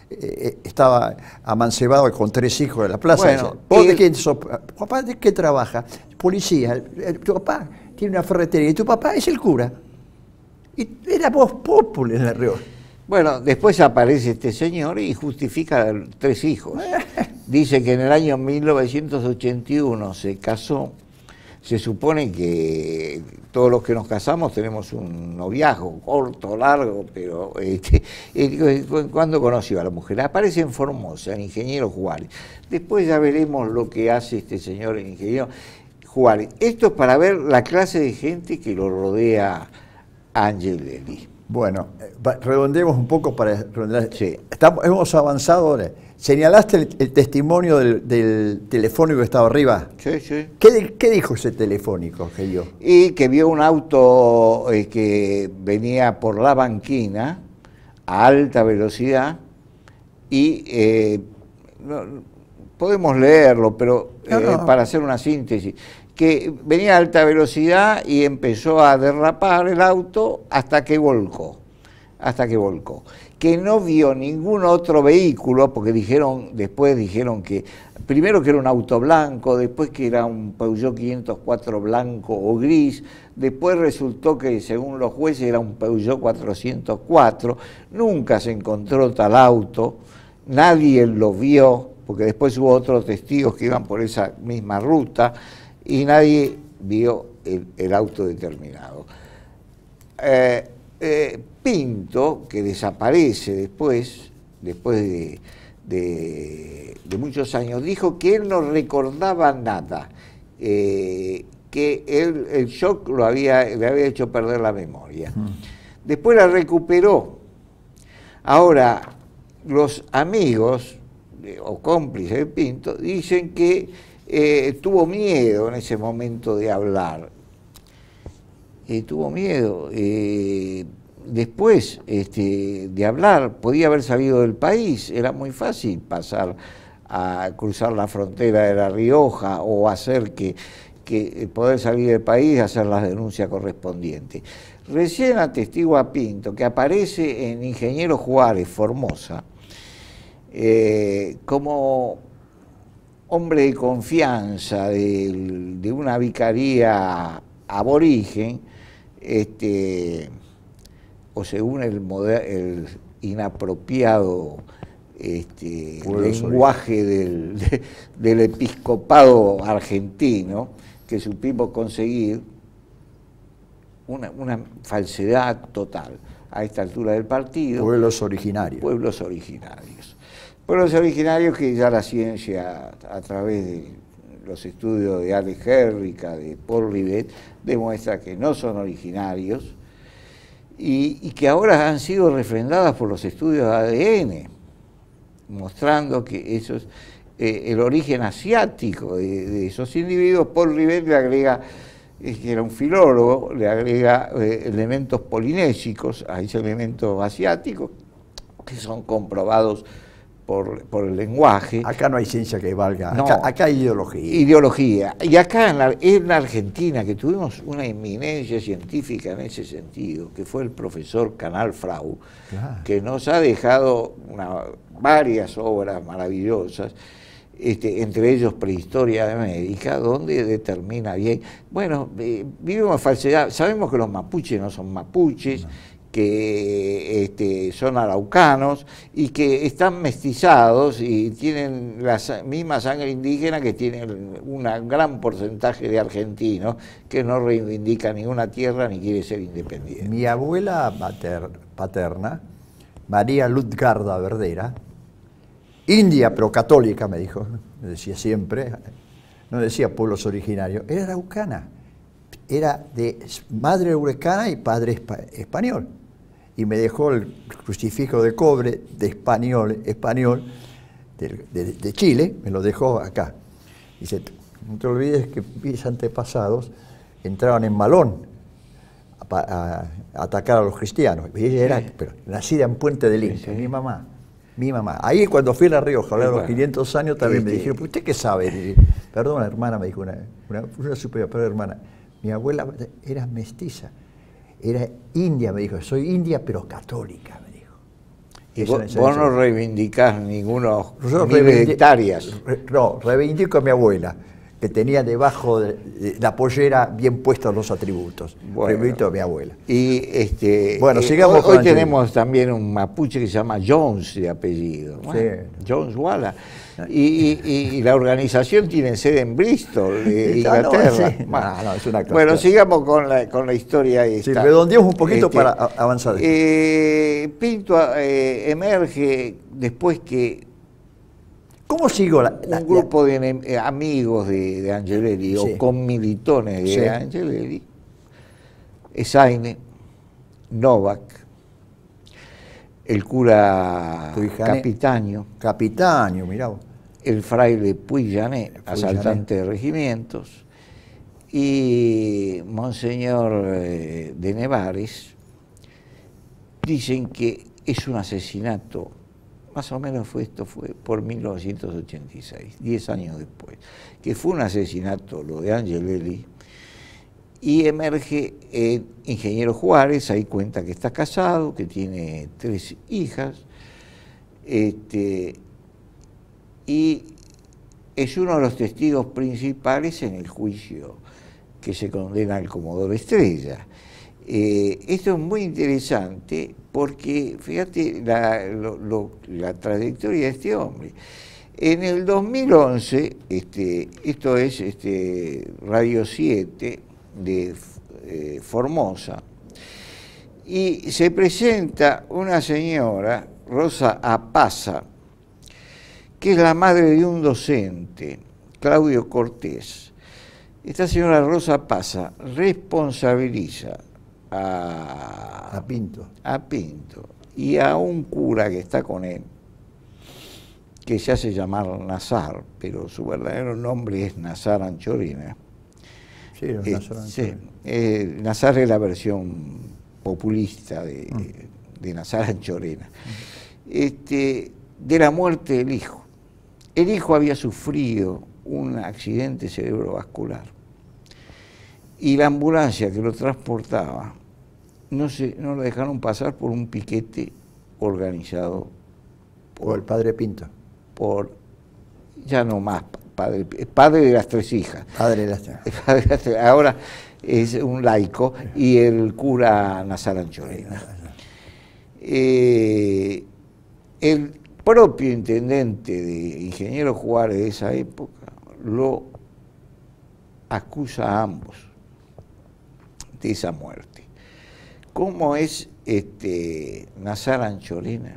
S1: eh, estaba amancebado con tres hijos de la plaza.
S2: Bueno,
S1: Decía, ¿vos
S2: él-
S1: de quién sos? ¿Papá de qué trabaja? Policía. Tu papá tiene una ferretería y tu papá es el cura. Y era voz populi en La Rioja.
S2: Bueno, después aparece este señor y justifica tres hijos. Dice que en el año mil novecientos ochenta y uno se casó. Se supone que todos los que nos casamos tenemos un noviazgo, corto, largo, pero este, eh, ¿cuándo conoció a la mujer? Aparece en Formosa, en Ingeniero Juárez. Después ya veremos lo que hace este señor en Ingeniero Juárez. Esto es para ver la clase de gente que lo rodea a Angelelli.
S1: Bueno, eh, va- redondeemos un poco para redondear.
S2: Sí.
S1: Estamos, hemos avanzado ahora. Señalaste el, el testimonio del, del telefónico que estaba arriba.
S2: Sí, sí.
S1: ¿Qué, di- qué dijo ese telefónico que yo?
S2: Y que vio un auto eh, que venía por la banquina a alta velocidad y eh, no- podemos leerlo, pero
S1: No,
S2: eh,
S1: no.
S2: para hacer una síntesis, que venía a alta velocidad y empezó a derrapar el auto hasta que volcó, hasta que volcó. Que no vio ningún otro vehículo, porque dijeron, después dijeron que, primero que era un auto blanco, después que era un Peugeot quinientos cuatro blanco o gris, después resultó que según los jueces era un Peugeot cuatrocientos cuatro, nunca se encontró tal auto, nadie lo vio, porque después hubo otros testigos que iban por esa misma ruta, y nadie vio el, el auto determinado. Eh, eh, Pinto, que desaparece después, después de, de, de muchos años, dijo que él no recordaba nada, eh, que él, el shock lo había, le había hecho perder la memoria. Después la recuperó. Ahora, los amigos eh, o cómplices de Pinto dicen que eh, tuvo miedo en ese momento de hablar. Eh, tuvo miedo. Eh, después este, de hablar, podía haber salido del país. Era muy fácil pasar a cruzar la frontera de La Rioja o hacer que, que poder salir del país y hacer las denuncias correspondientes. Recién atestigua a Pinto, que aparece en Ingeniero Juárez, Formosa, eh, como hombre de confianza de, de una vicaría aborigen, este, o según el, moder, el inapropiado este, lenguaje del, de, del episcopado argentino, que supimos conseguir una, una falsedad total a esta altura del partido.
S1: Pueblos originarios.
S2: Pueblos originarios. Pueblos originarios que ya la ciencia, a través de los estudios de Alex Herrica, de Paul Rivet, demuestra que no son originarios y, y que ahora han sido refrendadas por los estudios de A D N, mostrando que eso es eh, el origen asiático de, de esos individuos. Paul Rivet le agrega, es que era un filólogo, le agrega eh, elementos polinésicos a esos elementos asiáticos que son comprobados Por, por el lenguaje.
S1: Acá no hay ciencia que valga,
S2: No.
S1: acá, acá hay ideología.
S2: Ideología. Y acá en la, en la Argentina, que tuvimos una eminencia científica en ese sentido, que fue el profesor Canal Frau,
S1: Claro.
S2: que nos ha dejado una, varias obras maravillosas, este, entre ellos Prehistoria de América, donde determina bien, bueno, eh, vivimos falsedad, sabemos que los mapuches no son mapuches, no. que este, son araucanos y que están mestizados y tienen la misma sangre indígena que tienen un gran porcentaje de argentinos que no reivindica ninguna tierra ni quiere ser independiente.
S1: Mi abuela mater, paterna, María Lutgarda Verdera, india pero católica, me dijo, me decía siempre, no decía pueblos originarios, era araucana, era de madre huracana y padre espa, español. Y me dejó el crucifijo de cobre de español, español de, de, de Chile, me lo dejó acá. Dice, no te olvides que mis antepasados entraban en Malón a, a, a atacar a los cristianos. Y ella era pero, nacida en Puente del Inca, sí, sí. mi mamá. Mi mamá. Ahí cuando fui a La Rioja, a los bueno, quinientos años, también este, me dijeron, ¿usted qué sabe? Dije, perdón, hermana, me dijo una, una, una superior, pero hermana, mi abuela era mestiza. Era india, me dijo, soy india pero católica, me dijo.
S2: Y vos, vos no reivindicás ningunos miles de hectáreas.
S1: No, reivindico a mi abuela, que tenía debajo de, de la pollera bien puestos los atributos.
S2: Bueno,
S1: reivindico a mi abuela.
S2: Y este,
S1: bueno,
S2: eh,
S1: sigamos
S2: hoy,
S1: con
S2: hoy tenemos también un mapuche que se llama Jones de apellido. Bueno,
S1: sí.
S2: Jones Walla. Y, y, y la organización tiene sede en Bristol, de Inglaterra.
S1: No, sí. bueno, no, es una
S2: bueno, sigamos con la, con la historia esta.
S1: Sí, redondeamos un poquito
S2: este,
S1: para avanzar.
S2: Eh, Pinto eh, emerge después que
S1: ¿Cómo sigo la, la,
S2: un grupo la... de eh, amigos de, de Angelelli, sí. o conmilitones de sí. Angelelli, Esaine, Novak, el cura
S1: Puijané,
S2: Capitaño,
S1: Capitaño, mirá vos.
S2: el fraile Puillané, asaltante de regimientos, y Monseñor eh, de Nevares, dicen que es un asesinato, más o menos fue esto fue por mil novecientos ochenta y seis, diez años después, que fue un asesinato lo de Angelelli, y emerge el ingeniero Juárez, ahí cuenta que está casado, que tiene tres hijas, este, y es uno de los testigos principales en el juicio que se condena al Comodoro Estrella. Eh, esto es muy interesante porque, fíjate, la, lo, lo, la trayectoria de este hombre. En el dos mil once, este, esto es este, Radio siete, de eh, Formosa, y se presenta una señora, Rosa Apaza, que es la madre de un docente, Claudio Cortés. Esta señora Rosa Apaza responsabiliza a,
S1: a Pinto.
S2: a Pinto y a un cura que está con él, que se hace llamar Nazar, pero su verdadero nombre es Nazar Anchorena.
S1: Sí,
S2: eh,
S1: Nazar Anchorena.
S2: Sí, eh, Nazar es la versión populista de, mm. de Nazar Anchorena. Mm. Este, de la muerte del hijo. El hijo había sufrido un accidente cerebrovascular y la ambulancia que lo transportaba no, se, no lo dejaron pasar por un piquete organizado
S1: por, por el padre Pinto.
S2: Por, ya no más, padre, padre de las tres hijas.
S1: Padre de las tres.
S2: Padre de las tres. Ahora es un laico y el cura Nazar Anchorena. Eh, el propio intendente de Ingeniero Juárez de esa época lo acusa a ambos de esa muerte. ¿Cómo es este Nazar Anchorena?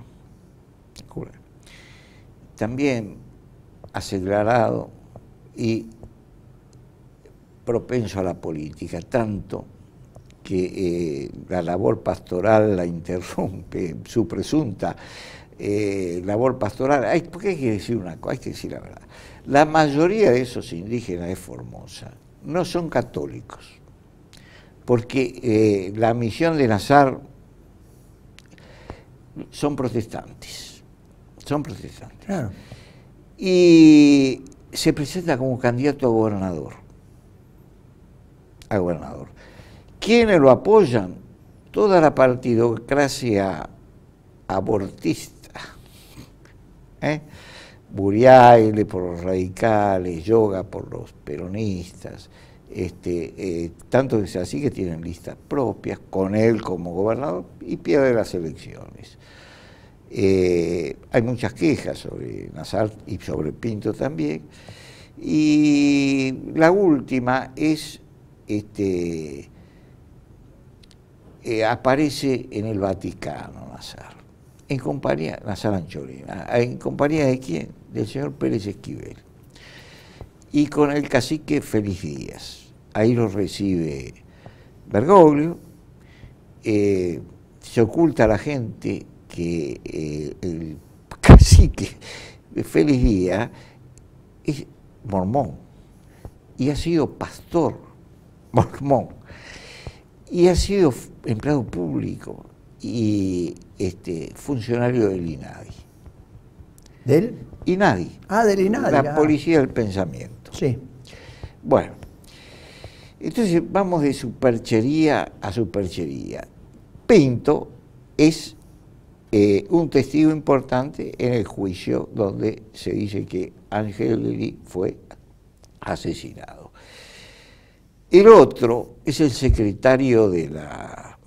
S2: También acelerado y propenso a la política, tanto que eh, la labor pastoral la interrumpe, su presunta Eh, labor pastoral. Hay, porque hay que decir una cosa, hay que decir la verdad. La mayoría de esos indígenas de Formosa no son católicos, porque eh, la misión de Nazar son protestantes, son protestantes.
S1: Claro.
S2: Y se presenta como candidato a gobernador, a gobernador. ¿Quiénes lo apoyan? Toda la partidocracia abortista. ¿Eh? Buriaile por los radicales, Yoga por los peronistas, este, eh, tanto es así que tienen listas propias, con él como gobernador, y pierde las elecciones. Eh, hay muchas quejas sobre Nazar y sobre Pinto también, y la última es, este, eh, aparece en el Vaticano Nazar. En compañía, Nazar Anchorena, ¿en compañía de quién? Del señor Pérez Esquivel. Y con el cacique Félix Díaz. Ahí lo recibe Bergoglio, eh, se oculta a la gente que eh, el cacique Félix Díaz es mormón y ha sido pastor mormón y ha sido empleado público y este, funcionario del INADI.
S1: ¿Del?
S2: INADI.
S1: Ah, del INADI.
S2: La
S1: ah.
S2: Policía del Pensamiento.
S1: Sí.
S2: Bueno, entonces vamos de superchería a superchería. Pinto es eh, un testigo importante en el juicio donde se dice que Angelelli fue asesinado. El otro es el secretario de la,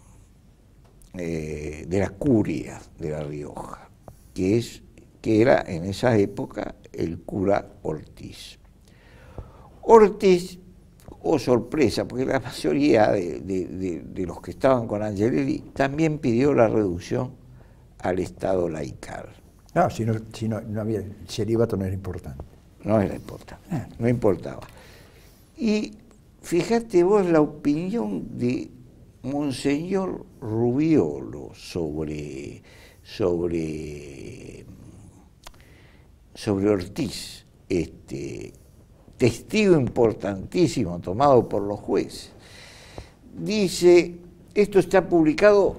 S2: eh, de la curia de La Rioja, que, es, que era en esa época el cura Ortiz. Ortiz, oh sorpresa, porque la mayoría de, de, de, de los que estaban con Angelelli también pidió la reducción al Estado laical.
S1: No, si no, si no, no había, el celibato no era importante.
S2: No era importante, no importaba. Y fíjate vos la opinión de Monseñor Rubiolo sobre, sobre, sobre Ortiz, este, testigo importantísimo tomado por los jueces. Dice, esto está publicado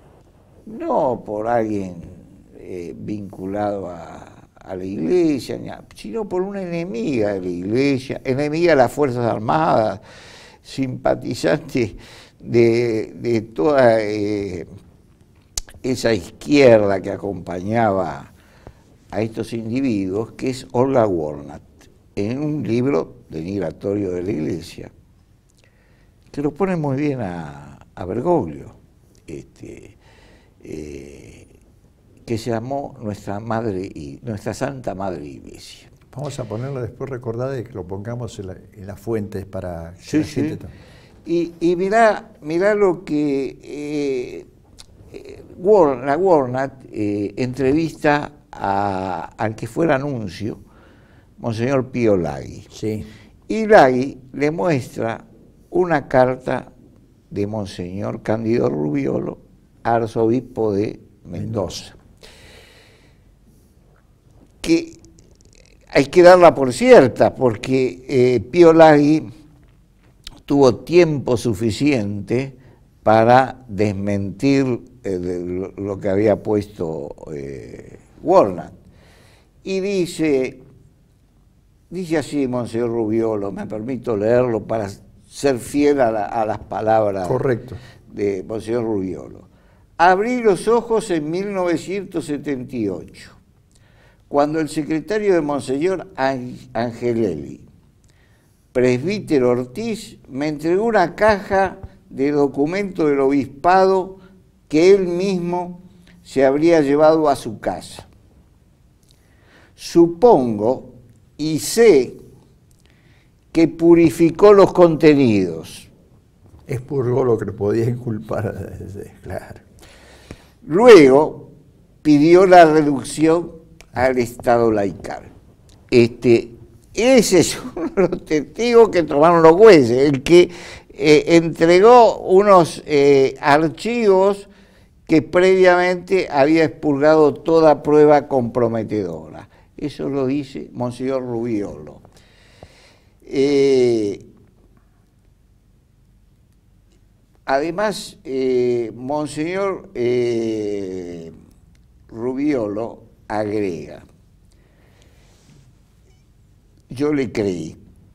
S2: no por alguien eh, vinculado a, a la iglesia, sino por una enemiga de la iglesia, enemiga de las Fuerzas Armadas, simpatizante de, de toda eh, esa izquierda que acompañaba a estos individuos, que es Olga Warnat, en un libro denigratorio de la iglesia, que lo pone muy bien a, a Bergoglio, este, eh, que se llamó Nuestra Madre y Nuestra Santa Madre Iglesia.
S1: Vamos a ponerlo después recordado y que lo pongamos en, la, en las fuentes para que
S2: sí,
S1: la
S2: sí.
S1: gente...
S2: Y, y mirá, mirá lo que eh, eh, War, la Warnat eh, entrevista a, al que fue el anuncio, Monseñor Pío Lagui.
S1: Sí.
S2: Y Lagui le muestra una carta de Monseñor Cándido Rubiolo, arzobispo de Mendoza, que hay que darla por cierta, porque eh, Pío Lagui tuvo tiempo suficiente para desmentir eh, lo, lo que había puesto eh, Warnat. Y dice, dice así Monseñor Rubiolo, me permito leerlo para ser fiel a, la, a las palabras
S1: Correcto.
S2: de Monseñor Rubiolo. Abrí los ojos en mil novecientos setenta y ocho, cuando el secretario de Monseñor Angelelli, presbítero Ortiz, me entregó una caja de documentos del obispado que él mismo se habría llevado a su casa. Supongo y sé que purificó los contenidos.
S1: Expurgó lo que le podía inculpar, claro.
S2: Luego pidió la reducción al Estado laical. Este, ese es uno de los testigos que tomaron los jueces, el que eh, entregó unos eh, archivos que previamente había expurgado toda prueba comprometedora. Eso lo dice Monseñor Rubiolo. Eh, además, eh, Monseñor eh, Rubiolo agrega, yo le creí,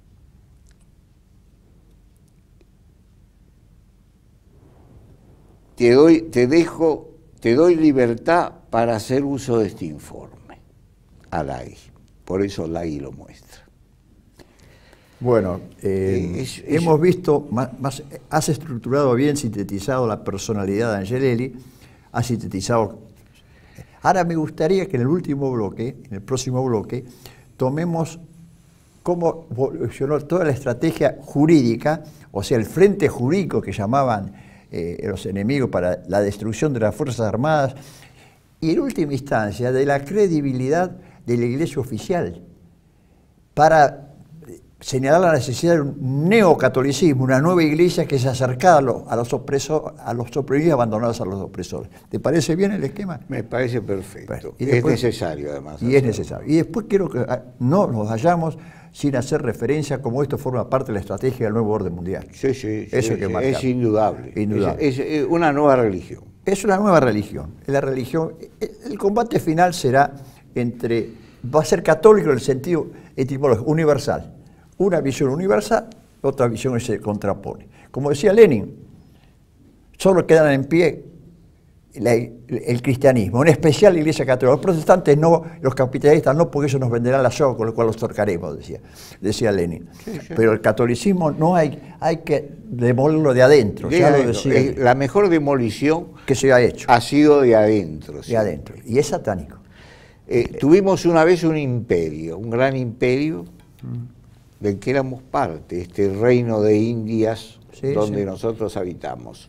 S2: te doy, te dejo, te doy libertad para hacer uso de este informe a Lagui, por eso Lagui lo muestra.
S1: Bueno, eh,
S2: es, es,
S1: hemos visto, más, más, has estructurado bien, sintetizado la personalidad de Angelelli, has sintetizado. Ahora me gustaría que en el último bloque, en el próximo bloque, tomemos cómo evolucionó toda la estrategia jurídica, o sea, el frente jurídico que llamaban eh, los enemigos para la destrucción de las Fuerzas Armadas, y en última instancia de la credibilidad de la Iglesia oficial, para señalar la necesidad de un neocatolicismo, una nueva iglesia que se acercara a los, a los opresores, a los oprimidos y abandonados a los opresores. ¿Te parece bien el esquema?
S2: Me parece perfecto. Bueno,
S1: y después,
S2: es necesario, además.
S1: Y es necesario. Y después quiero que no nos vayamos sin hacer referencia como esto forma parte de la estrategia del nuevo orden mundial.
S2: Sí, sí,
S1: Eso
S2: sí,
S1: hay que
S2: sí,
S1: marcar.
S2: Es indudable.
S1: indudable.
S2: Es, es una nueva religión.
S1: Es una nueva religión. La religión, el combate final será entre, va a ser católico en el sentido etimológico, universal. Una visión universal, otra visión se contrapone. Como decía Lenin, solo quedan en pie la, el cristianismo, en especial la Iglesia Católica. Los protestantes no, los capitalistas no, porque ellos nos venderán la soga con lo cual los torcaremos, decía, decía Lenin. Sí, sí. Pero el catolicismo no hay, hay que demolerlo de adentro.
S2: De
S1: ya
S2: adentro.
S1: Lo decía,
S2: eh, la mejor demolición
S1: que se ha hecho
S2: ha sido de adentro.
S1: De sí. adentro. Y es satánico.
S2: Eh, eh, tuvimos una vez un imperio, un gran imperio, mm. del que éramos parte, este reino de Indias, sí, donde sí. nosotros habitamos.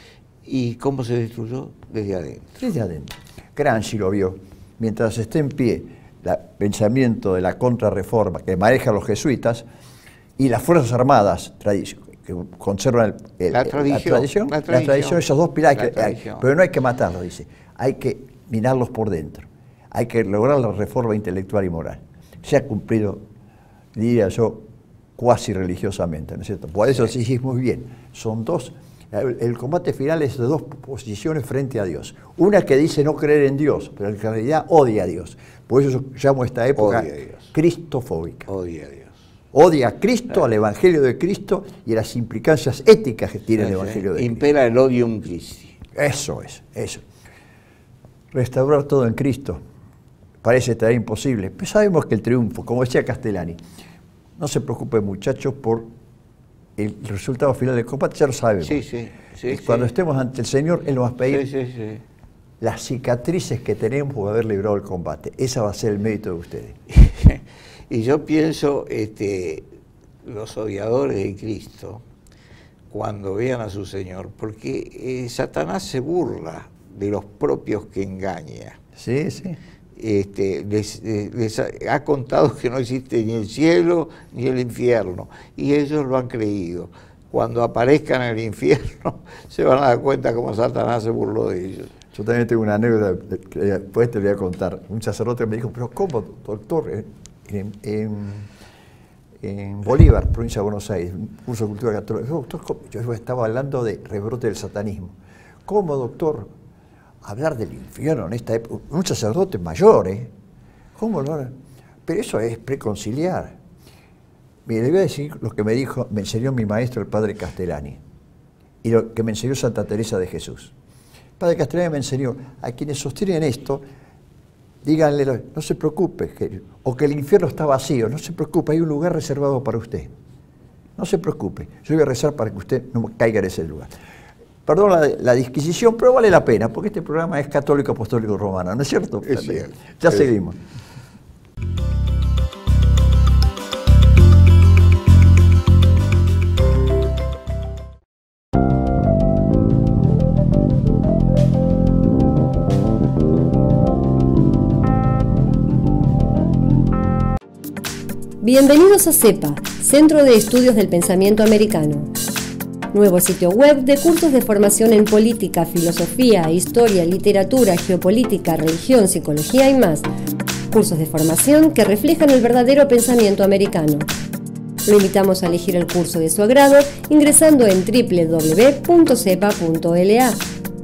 S2: ¿Y cómo se destruyó? Desde adentro.
S1: Desde adentro. Gramsci lo vio. Mientras esté en pie el pensamiento de la contrarreforma que manejan los jesuitas y las Fuerzas Armadas que conservan el, el,
S2: la, tradición,
S1: la, tradición,
S2: la, tradición,
S1: la tradición, esos dos pilares, que hay,
S2: tradición.
S1: Pero no hay que matarlos, dice. Hay que minarlos por dentro. Hay que lograr la reforma intelectual y moral. Se ha cumplido, diría yo, cuasi religiosamente, ¿no es cierto? Por eso sí, sí, muy bien. Son dos. El combate final es de dos posiciones frente a Dios. Una que dice no creer en Dios, pero en realidad odia a Dios. Por eso llamo a esta época cristofóbica.
S2: Odia a Dios.
S1: Odia a Cristo, claro. Al Evangelio de Cristo y a las implicancias éticas que tiene el Evangelio de Cristo.
S2: Impera el odium Christi.
S1: Eso es, eso. Restaurar todo en Cristo parece estar imposible, pero sabemos que el triunfo, como decía Castellani, no se preocupen muchachos por el resultado final del combate, ya lo sabemos.
S2: Sí, sí, sí,
S1: Cuando
S2: sí.
S1: estemos ante el Señor, Él nos va a pedir
S2: sí, sí, sí.
S1: las cicatrices que tenemos por haber librado el combate. Esa va a ser el mérito de ustedes.
S2: Y yo pienso, este, los odiadores de Cristo, cuando vean a su Señor, porque eh, Satanás se burla de los propios que engaña.
S1: Sí, sí.
S2: Este, les, les ha contado que no existe ni el cielo ni el infierno, y ellos lo han creído. Cuando aparezcan en el infierno se van a dar cuenta cómo Satanás se burló de ellos.
S1: Yo también tengo una anécdota que después te voy a contar. Un sacerdote me dijo, pero ¿cómo, doctor? En, en, en Bolívar, provincia de Buenos Aires, un curso de cultura católica. Yo, doctor, yo estaba hablando de rebrote del satanismo. ¿Cómo, doctor? Hablar del infierno en esta época, un sacerdote mayor, ¿eh? ¿Cómo lo hará? Pero eso es preconciliar. Mire, le voy a decir lo que me dijo, me enseñó mi maestro, el padre Castellani, y lo que me enseñó Santa Teresa de Jesús. El padre Castellani me enseñó, a quienes sostienen esto, díganle, no se preocupe, que, o que el infierno está vacío, no se preocupe, hay un lugar reservado para usted. No se preocupe, yo voy a rezar para que usted no caiga en ese lugar. Perdón la, la disquisición, pero vale la pena, porque este programa es católico, apostólico, romano, ¿no es cierto?
S2: Es cierto.
S1: Ya
S2: es
S1: seguimos.
S3: Bienvenidos a CEPA, Centro de Estudios del Pensamiento Americano. Nuevo sitio web de cursos de formación en política, filosofía, historia, literatura, geopolítica, religión, psicología y más. Cursos de formación que reflejan el verdadero pensamiento americano. Lo invitamos a elegir el curso de su agrado ingresando en doble u doble u doble u punto cepa punto l a.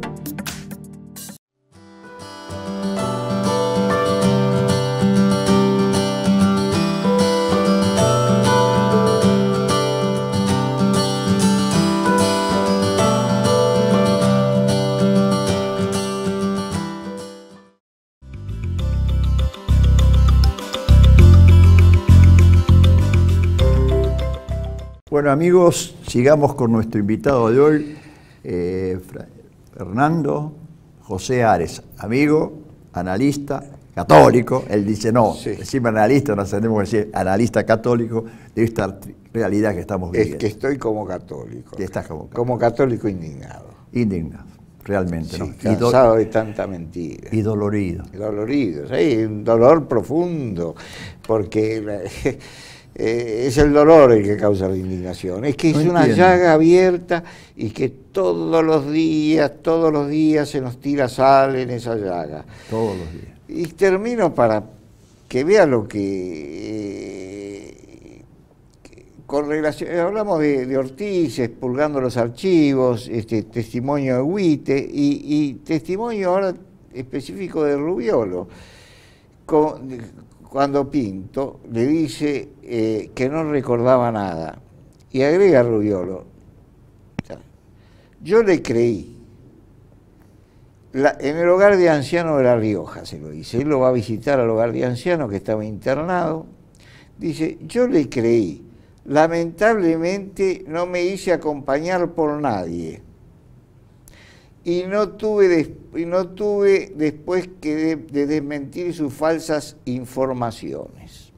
S1: Bueno amigos, sigamos con nuestro invitado de hoy, eh, Fernando José Ares, amigo, analista, católico. Él dice, no, sí. Decimos analista, no tenemos que decir analista católico de esta realidad que estamos viviendo.
S2: Es que estoy como católico.
S1: Que estás como católico.
S2: Como católico indignado.
S1: Indignado, realmente,
S2: sí,
S1: ¿no?
S2: Cansado de tanta mentira.
S1: Y dolorido.
S2: Y dolorido, sí, un dolor profundo, porque... Eh, es el dolor el que causa la indignación, es que no es entiendo. Una llaga abierta y que todos los días, todos los días se nos tira sal en esa llaga.
S1: Todos los días.
S2: Y termino para que vea lo que, eh, que con relación, hablamos de, de Ortiz expurgando los archivos, este testimonio de Huite y, y testimonio ahora específico de Rubiolo. Con, cuando Pinto le dice eh, que no recordaba nada, y agrega Rubiolo, yo le creí la, en el hogar de ancianos de La Rioja, se lo dice. Él lo va a visitar al hogar de ancianos que estaba internado. Dice, yo le creí. Lamentablemente no me hice acompañar por nadie. Y no tuve, des, y no tuve después que de, de desmentir sus falsas informaciones.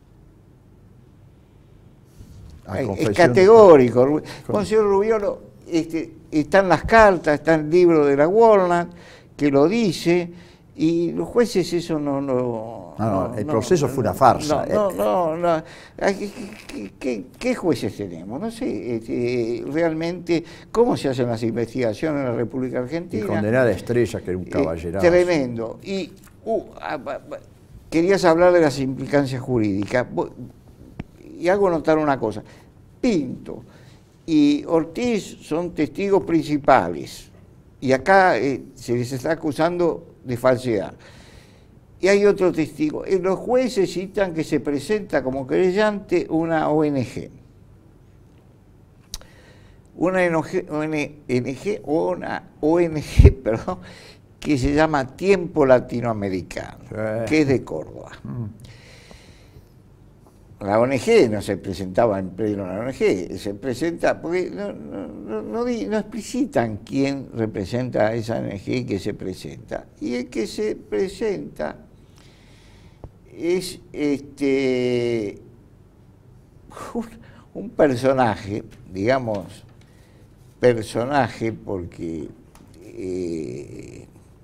S2: Es categórico. Monseñor Rubiolo, este, están las cartas, está el libro de la Walnut que lo dice, y los jueces eso no... no,
S1: no, no el
S2: no,
S1: proceso
S2: no,
S1: fue una farsa.
S2: No, no, no. no. ¿Qué, qué, ¿Qué jueces tenemos? No sé, este, realmente, ¿cómo se hacen las investigaciones en la República Argentina?
S1: Y condenar a Estrella, que era un caballerazo.
S2: Eh, tremendo. Y uh, querías hablar de las implicancias jurídicas. Y hago notar una cosa. Pinto y Ortiz son testigos principales. Y acá eh, se les está acusando de falsedad. Y hay otro testigo. Eh, los jueces citan que se presenta como querellante una O N G. Una O N G, una O N G, perdón, que se llama Tiempo Latinoamericano, sí. Que es de Córdoba. Mm. La O N G no se presentaba en pleno la O N G, se presenta, porque no, no, no, no, no explicitan quién representa a esa O N G que se presenta. Y el que se presenta es este un, un personaje, digamos, personaje porque eh,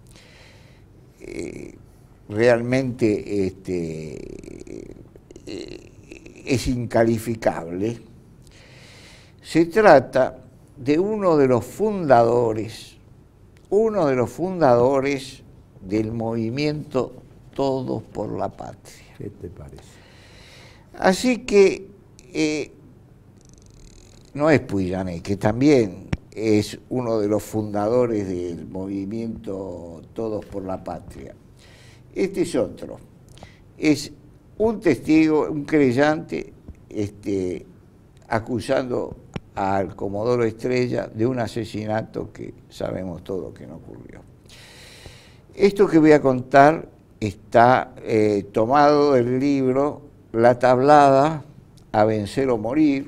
S2: eh, realmente este, eh, es incalificable. Se trata de uno de los fundadores, uno de los fundadores del movimiento Todos por la Patria.
S1: ¿Qué te parece?
S2: Así que eh, no es Puillané, que también es uno de los fundadores del movimiento Todos por la Patria. Este es otro. Es un testigo, un querellante, este, acusando al Comodoro Estrella de un asesinato que sabemos todos que no ocurrió. Esto que voy a contar está eh, tomado del libro La Tablada, A Vencer o Morir,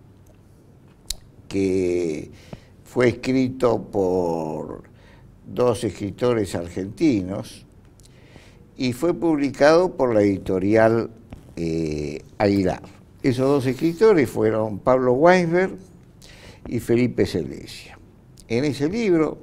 S2: que fue escrito por dos escritores argentinos, y fue publicado por la editorial eh, Aguilar. Esos dos escritores fueron Pablo Weisberg y Felipe Celestia. En ese libro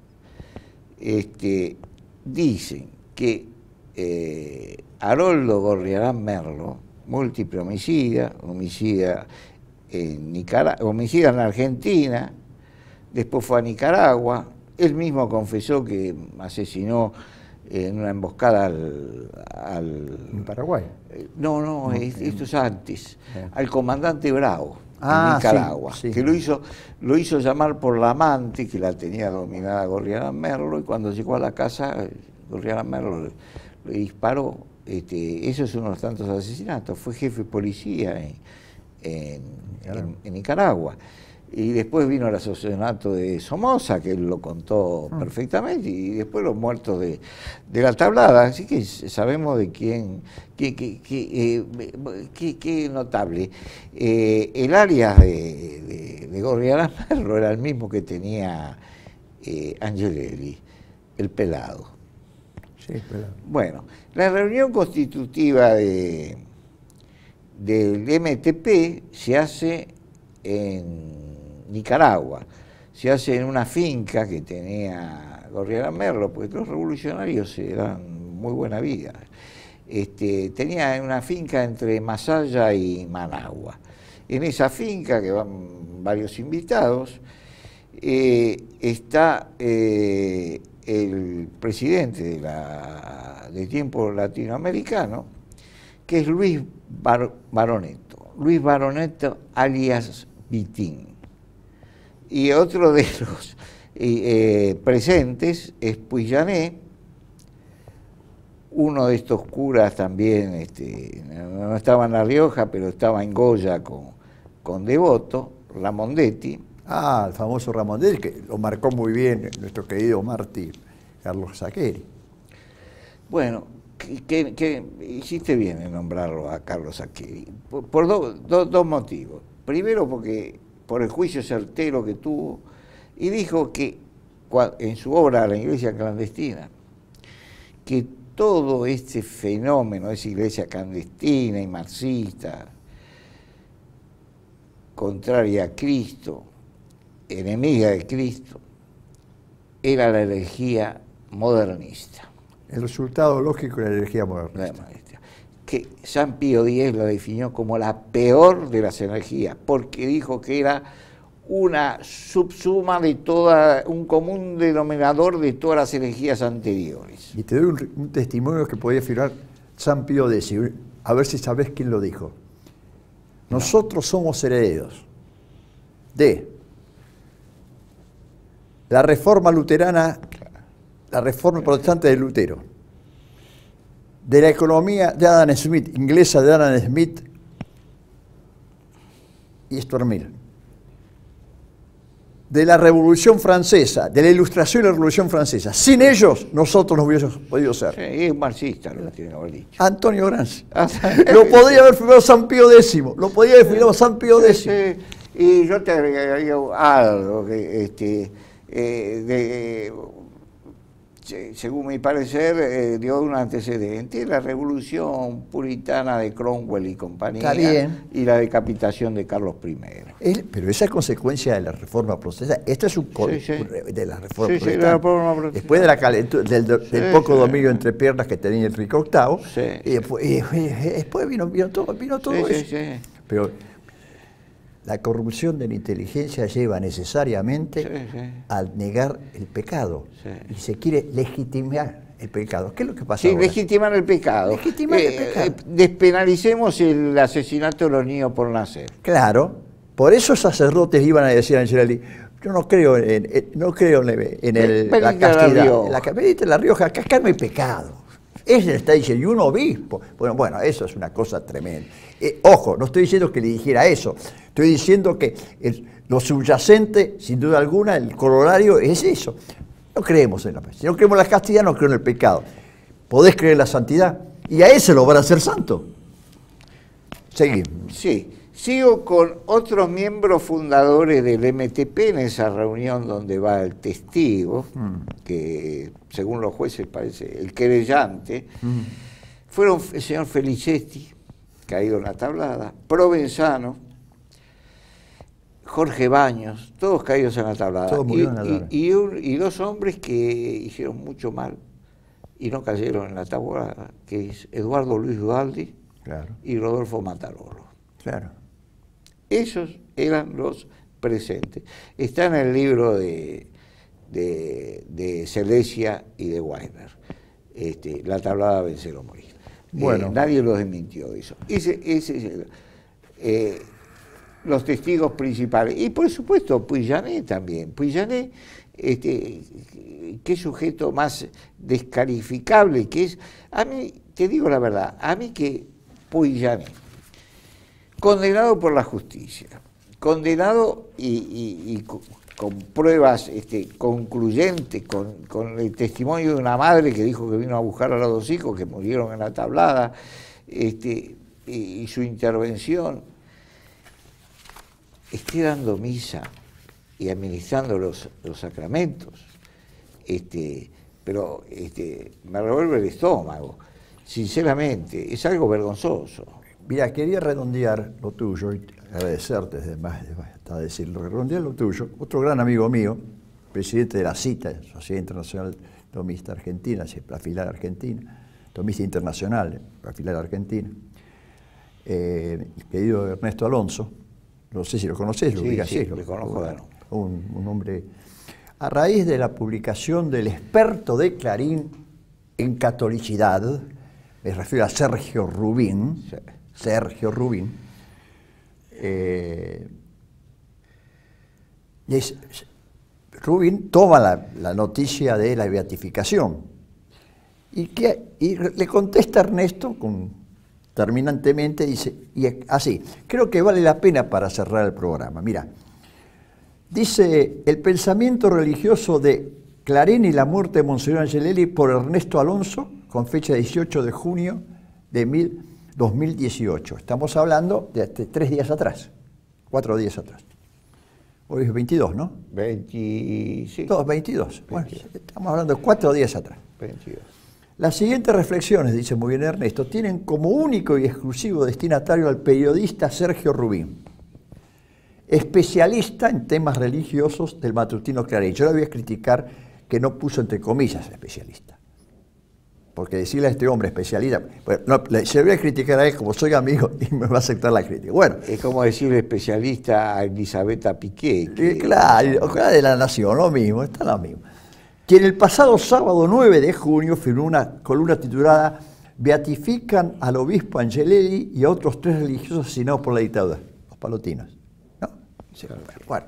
S2: este, dicen que eh, Haroldo Gorriarán Merlo, múltiple homicida, homicida en Nicaragua, homicida en Argentina, después fue a Nicaragua, él mismo confesó que asesinó en una emboscada al... al
S1: ¿En Paraguay?
S2: No, no, no es, esto es antes, eh. al comandante Bravo,
S1: ah,
S2: en Nicaragua,
S1: sí, sí.
S2: que lo hizo, lo hizo llamar por la amante, que la tenía dominada Gorriarán Merlo, y cuando llegó a la casa, Gorriarán Merlo le, le disparó. Este, eso es uno de los tantos asesinatos, fue jefe de policía en, en, en, en Nicaragua. Y después vino el asesinato de Somoza, que él lo contó mm. perfectamente, y después los muertos de, de la Tablada. Así que sabemos de quién, qué, qué, qué, eh, qué, qué notable. Eh, el alias de, de, de Gorriarán Merlo era el mismo que tenía eh, Angelelli, el pelado.
S1: Sí, pelado.
S2: Bueno, la reunión constitutiva de, del M T P se hace en Nicaragua, se hace en una finca que tenía Gorriarán Merlo, porque los revolucionarios se dan muy buena vida. Este, tenía una finca entre Masaya y Managua. En esa finca, que van varios invitados, eh, está eh, el presidente de, la, de Tiempo Latinoamericano, que es Luis Bar, Baroneto. Luis Baroneto alias Vitín. Y otro de los eh, presentes es Puillané, uno de estos curas también, este, no estaba en La Rioja, pero estaba en Goya con, con Devoto, Ramondetti.
S1: Ah, el famoso Ramondetti, que lo marcó muy bien nuestro querido Martí Carlos Saccheri.
S2: Bueno, que, que, que hiciste bien en nombrarlo a Carlos Saccheri, por, por do, do, dos motivos. Primero porque por el juicio certero que tuvo, y dijo que en su obra La Iglesia Clandestina, que todo este fenómeno de esa iglesia clandestina y marxista, contraria a Cristo, enemiga de Cristo, era la herejía modernista.
S1: El resultado lógico de la herejía modernista.
S2: Que San Pío X la definió como la peor de las herejías, porque dijo que era una subsuma de toda, un común denominador de todas las herejías anteriores.
S1: Y te doy un, un testimonio que podía afirmar San Pío X, a ver si sabes quién lo dijo. Nosotros somos herederos de la reforma luterana, la reforma protestante de Lutero, de la economía de Adam Smith, inglesa de Adam Smith y Stuart Mill, de la Revolución Francesa, de la Ilustración y la Revolución Francesa. Sin ellos, nosotros no hubiésemos podido ser.
S2: Sí, es marxista lo que tiene que haber dicho.
S1: Antonio Gramsci. Lo podía haber firmado San Pío X, lo podía haber firmado San Pío X.
S2: Sí, sí. Y yo te agregaría algo, que este, eh, de, según mi parecer, eh, dio un antecedente, la revolución puritana de Cromwell y compañía, y la decapitación de Carlos primero.
S1: Es, pero esa es consecuencia de la reforma protestante. Esto es un
S2: sí, sí.
S1: de la reforma
S2: sí,
S1: protestante.
S2: Sí, la reforma protestante.
S1: Después de la calentura, del, del sí, poco
S2: sí.
S1: dominio entre piernas que tenía Enrique octavo,
S2: sí.
S1: y, después, y, y después vino, vino todo, vino todo
S2: sí,
S1: eso.
S2: Sí, sí.
S1: Pero la corrupción de la inteligencia lleva necesariamente sí, sí. a negar el pecado. Sí. Y se quiere legitimar el pecado. ¿Qué es lo que pasa
S2: Sí,
S1: ahora?
S2: legitimar el pecado.
S1: Legitimar
S2: eh,
S1: el pecado.
S2: Eh, despenalicemos el asesinato de los niños por nacer.
S1: Claro. Por eso sacerdotes iban a decir a Angelelli, yo no creo en, en, no creo en, en el, la castidad. La, la, la Rioja, acá no hay pecado. Él está diciendo, y un obispo. Bueno, bueno, eso es una cosa tremenda. Eh, ojo, no estoy diciendo que le dijera eso. Estoy diciendo que el, lo subyacente, sin duda alguna, el corolario es eso. No creemos en la fe. Si no creemos en la castidad, no creo en el pecado. Podés creer en la santidad. Y a ese lo van a hacer santo. Seguimos.
S2: Sí. Sigo con otros miembros fundadores del M T P en esa reunión donde va el testigo, mm. que según los jueces parece el querellante, mm. fueron el señor Felicetti, caído en la tablada, Provenzano, Jorge Baños, todos caídos en la tablada.
S1: Todos
S2: y,
S1: en la tablada.
S2: Y, y, un, y dos hombres que hicieron mucho mal y no cayeron en la tablada, que es Eduardo Luis Dualdi
S1: claro.
S2: y Rodolfo Matarolo.
S1: Claro.
S2: Esos eran los presentes. Está en el libro de, de, de Celesia y de Weiner, este, La tablada Vencer o Morir. Bueno. Eh, nadie los desmintió de eso. Ese, ese, eh, los testigos principales. Y por supuesto, Puillanet también. Puillanet, este, qué sujeto más descalificable que es. A mí, te digo la verdad, a mí que Puillanet, condenado por la justicia, condenado y, y, y con, con pruebas este, concluyentes, con, con el testimonio de una madre que dijo que vino a buscar a los dos hijos que murieron en la tablada, este, y, y su intervención, esté dando misa y administrando los, los sacramentos, este, pero este, me revuelve el estómago, sinceramente, es algo vergonzoso.
S1: Mira, quería redondear lo tuyo y agradecerte, además hasta decirlo, redondear lo tuyo. Otro gran amigo mío, presidente de la CITA, Sociedad Internacional Tomista Argentina, la filial argentina, Tomista Internacional, la filial argentina, eh, el querido Ernesto Alonso, no sé si lo conocés, lo
S2: sí,
S1: ubicás,
S2: sí,
S1: sí,
S2: lo, lo conozco. Bueno,
S1: un, un hombre, a raíz de la publicación del experto de Clarín en catolicidad, me refiero a Sergio Rubín, sí. Sergio Rubín, eh, es, Rubín toma la, la noticia de la beatificación y, que, y le contesta a Ernesto con, terminantemente, dice, y así, creo que vale la pena para cerrar el programa. Mira, dice, el pensamiento religioso de Clarín y la muerte de Monseñor Angelelli por Ernesto Alonso, con fecha dieciocho de junio de dos mil dieciocho. Estamos hablando de este, tres días atrás, cuatro días atrás. Hoy es veintidós, ¿no?
S2: veinte, sí.
S1: Todos veintidós. Bueno, estamos hablando de cuatro días atrás.
S2: veintidós.
S1: Las siguientes reflexiones, dice muy bien Ernesto, tienen como único y exclusivo destinatario al periodista Sergio Rubín, especialista en temas religiosos del matutino Clarín. Yo le voy a criticar que no puso entre comillas especialista. Porque decirle a este hombre especialista, bueno, no, le, se lo voy a criticar a él como soy amigo y me va a aceptar la crítica. Bueno,
S2: es como decirle especialista a Elisabetta Piqué. Que,
S1: eh, claro, ojalá de la Nación, lo mismo, está lo mismo. Quien el pasado sábado nueve de junio firmó una columna titulada "Beatifican al obispo Angelelli y a otros tres religiosos asesinados por la dictadura", los palotinos. ¿No? Sí, bueno.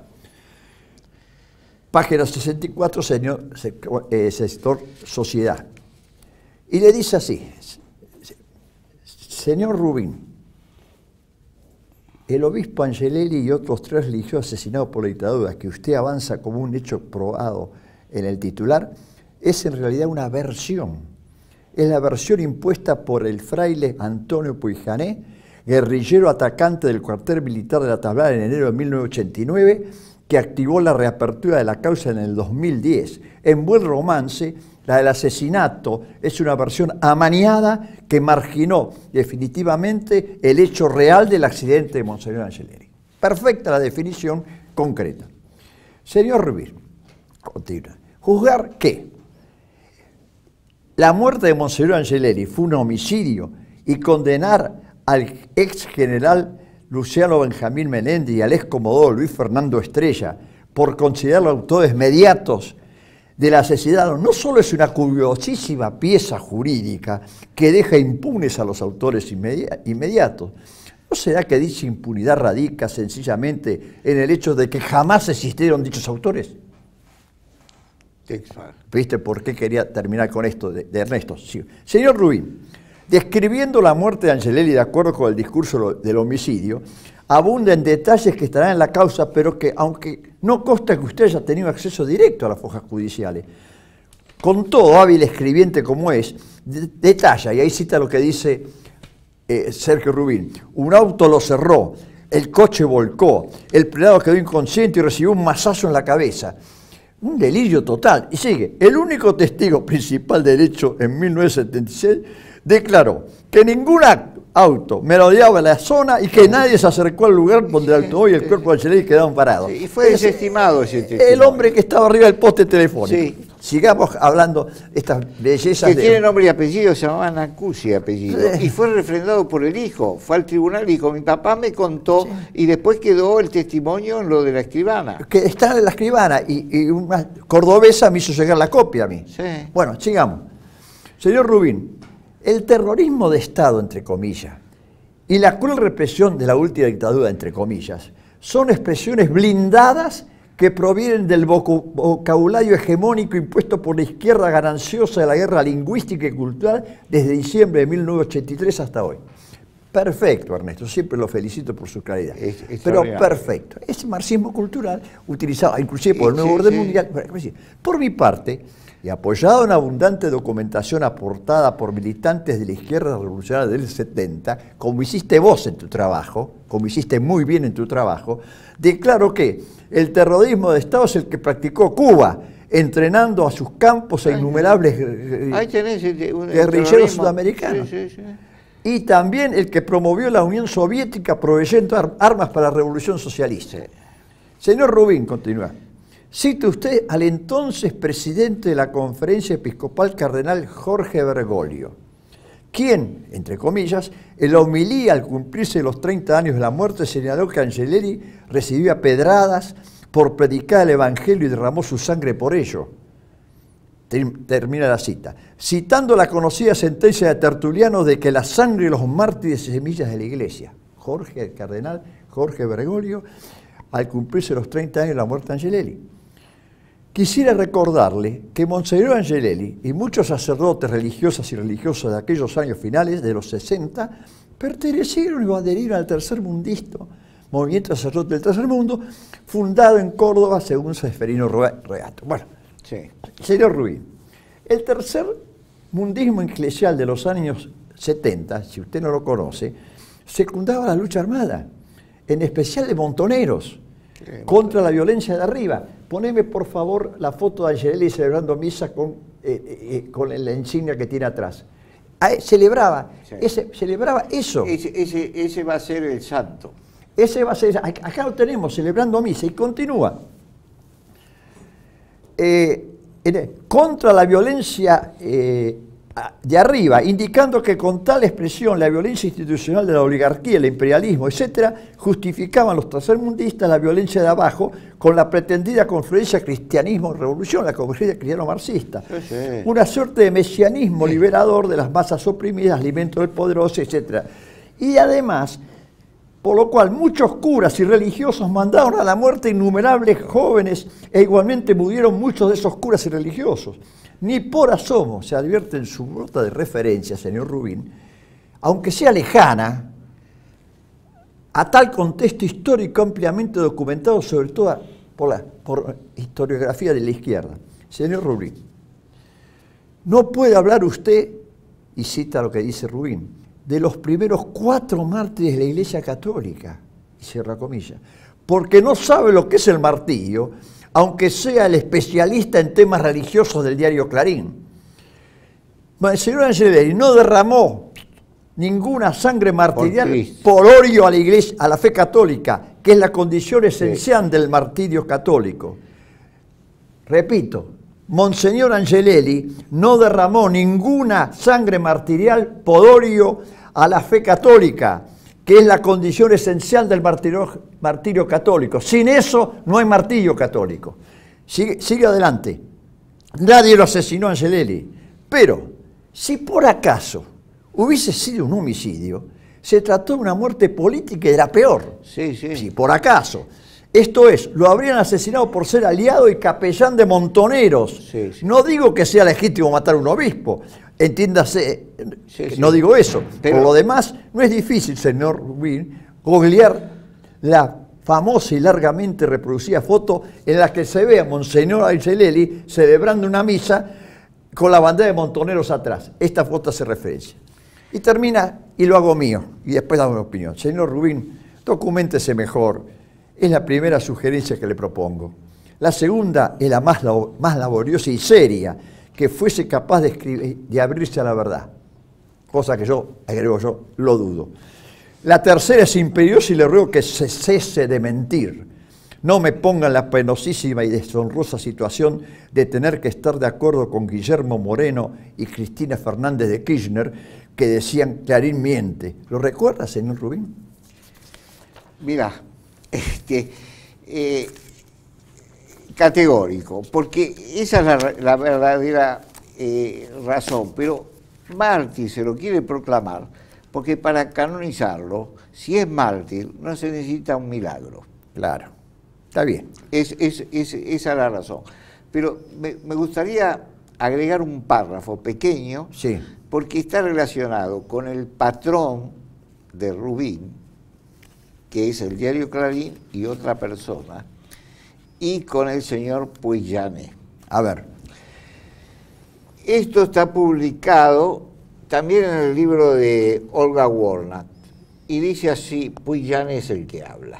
S1: Página sesenta y cuatro, señor, eh, sector Sociedad. Y le dice así: señor Rubín, el obispo Angelelli y otros tres religiosos asesinados por la dictadura, que usted avanza como un hecho probado en el titular, es en realidad una versión. Es la versión impuesta por el fraile Antonio Puijané, guerrillero atacante del cuartel militar de la Tablada en enero de mil novecientos ochenta y nueve, que activó la reapertura de la causa en el dos mil diez. En buen romance, la del asesinato es una versión amañada que marginó definitivamente el hecho real del accidente de Monseñor Angelelli. Perfecta la definición concreta. Señor Rubín, continúa. Juzgar que la muerte de Monseñor Angelelli fue un homicidio y condenar al ex general Luciano Benjamín Menéndez y al ex comodoro Luis Fernando Estrella por considerarlos autores mediatos del asesinato no solo es una curiosísima pieza jurídica que deja impunes a los autores inmediatos. ¿No será que dicha impunidad radica sencillamente en el hecho de que jamás existieron dichos autores?
S2: Exacto.
S1: ¿Viste por qué quería terminar con esto de, de Ernesto? Sí. Señor Rubín, describiendo la muerte de Angelelli de acuerdo con el discurso del homicidio, abunda en detalles que estarán en la causa, pero que, aunque no consta que usted haya tenido acceso directo a las hojas judiciales, con todo hábil escribiente como es, de, detalla, y ahí cita lo que dice eh, Sergio Rubín: un auto lo cerró, el coche volcó, el prelado quedó inconsciente y recibió un mazazo en la cabeza. Un delirio total. Y sigue: el único testigo principal del hecho en mil novecientos setenta y seis declaró que ningún auto merodeaba la zona y que nadie se acercó al lugar donde el automóvil y el cuerpo de Angelelli quedaban parados.
S2: Sí, y fue desestimado ese testimonio.
S1: El hombre que estaba arriba del poste telefónico. Sí. Sigamos hablando de estas bellezas.
S2: Que
S1: de...
S2: tiene nombre y apellido, se llamaba Nacusi apellido. Sí. Y fue refrendado por el hijo. Fue al tribunal y dijo: mi papá me contó, sí. Y después quedó el testimonio en lo de la escribana. Que está en la escribana y, y una cordobesa me hizo llegar la copia a mí. Sí. Bueno, sigamos. Señor Rubín, el terrorismo de Estado, entre comillas, y la cruel represión de la última dictadura, entre comillas, son expresiones blindadas que provienen del vocabulario hegemónico impuesto por la izquierda gananciosa de la guerra lingüística y cultural desde diciembre de mil novecientos ochenta y tres hasta hoy. Perfecto, Ernesto, siempre lo felicito por su claridad. Es, es pero perfecto. Es marxismo cultural utilizado inclusive por el nuevo sí, orden sí. mundial. Por mi parte, y apoyado en abundante documentación aportada por militantes de la izquierda revolucionaria del setenta, como hiciste vos en tu trabajo, como hiciste muy bien en tu trabajo, declaro que el terrorismo de Estado es el que practicó Cuba, entrenando a sus campos a innumerables guerrilleros sudamericanos. Sí, sí, sí. Y también el que promovió la Unión Soviética proveyendo ar armas para la Revolución Socialista. Sí. Señor Rubín, continúa. Cita usted al entonces presidente de la Conferencia Episcopal, cardenal Jorge Bergoglio, quien, entre comillas, en la homilía al cumplirse los treinta años de la muerte señaló que Angelelli recibía pedradas por predicar el Evangelio y derramó su sangre por ello. Termina la cita. Citando la conocida sentencia de Tertuliano de que la sangre de los mártires es semillas de la Iglesia. Jorge, el cardenal Jorge Bergoglio, al cumplirse los treinta años de la muerte de Angelelli. Quisiera recordarle que Monseñor Angelelli y muchos sacerdotes religiosas y religiosos de aquellos años finales, de los sesenta, pertenecieron o adherieron al tercer mundismo, movimiento sacerdote del tercer mundo, fundado en Córdoba según Seferino Reato. Bueno, Sí.
S1: Señor Rubín, el tercer mundismo eclesial de los años setenta, si usted no lo conoce, secundaba la lucha armada, en especial de montoneros, contra la violencia de arriba. Poneme, por favor, la foto de Angelelli celebrando misa con, eh, eh, con la insignia que tiene atrás. Ahí celebraba, sí. ese, celebraba eso.
S2: Ese, ese, ese va a ser el santo.
S1: Ese va a ser, acá lo tenemos, celebrando misa, y continúa. Eh, contra la violencia eh, de arriba, indicando que con tal expresión la violencia institucional de la oligarquía, el imperialismo, etcétera, justificaban los tercermundistas la violencia de abajo con la pretendida confluencia cristianismo-revolución, la confluencia cristiano-marxista. Sí, sí. Una suerte de mesianismo liberador de las masas oprimidas, alimento del poderoso, etcétera. Y además, por lo cual muchos curas y religiosos mandaron a la muerte innumerables jóvenes e igualmente murieron muchos de esos curas y religiosos. Ni por asomo se advierte en su nota de referencia, señor Rubín, aunque sea lejana, a tal contexto histórico ampliamente documentado, sobre todo por la por historiografía de la izquierda. Señor Rubín, no puede hablar usted, y cita lo que dice Rubín, de los primeros cuatro mártires de la Iglesia Católica, y cierra comillas, porque no sabe lo que es el martirio, aunque sea el especialista en temas religiosos del diario Clarín. El señor Angelelli no derramó ninguna sangre martirial por, por odio a la Iglesia, a la fe católica, que es la condición esencial sí. del martirio católico. Repito, Monseñor Angelelli no derramó ninguna sangre martirial por odio a la fe católica, que es la condición esencial del martirio, martirio católico. Sin eso no hay martirio católico. Sigue, sigue adelante. Nadie lo asesinó a Angelelli, pero si por acaso hubiese sido un homicidio, se trató de una muerte política y era peor.
S2: Sí, sí.
S1: Si por acaso. Esto es, lo habrían asesinado por ser aliado y capellán de montoneros.
S2: Sí, sí.
S1: No digo que sea legítimo matar a un obispo, entiéndase,
S2: sí, sí.
S1: no digo eso.
S2: Pero,
S1: por lo demás, no es difícil, señor Rubín, googlear la famosa y largamente reproducida foto en la que se ve a Monseñor Angelelli celebrando una misa con la bandera de montoneros atrás. Esta foto hace referencia. Y termina, y lo hago mío, y después damos mi opinión. Señor Rubín, documéntese mejor. Es la primera sugerencia que le propongo. La segunda es la más, labo, más laboriosa y seria, que fuese capaz de, escribir, de abrirse a la verdad. Cosa que yo, agrego yo, lo dudo. La tercera es imperiosa y le ruego que se cese de mentir. No me ponga en la penosísima y deshonrosa situación de tener que estar de acuerdo con Guillermo Moreno y Cristina Fernández de Kirchner, que decían Clarín miente. ¿Lo recuerda, señor Rubín?
S2: Mira, Este, eh, categórico, porque esa es la, la verdadera eh, razón, pero mártir se lo quiere proclamar, porque para canonizarlo, si es mártir, no se necesita un milagro.
S1: Claro, está bien.
S2: Es, es, es, esa es la razón. Pero me, me gustaría agregar un párrafo pequeño,
S1: sí.
S2: porque está relacionado con el patrón de Rubín, que es el diario Clarín y otra persona, y con el señor Puig-Llané.
S1: A ver.
S2: Esto está publicado también en el libro de Olga Warnat, y dice así, Puig-Llané es el que habla.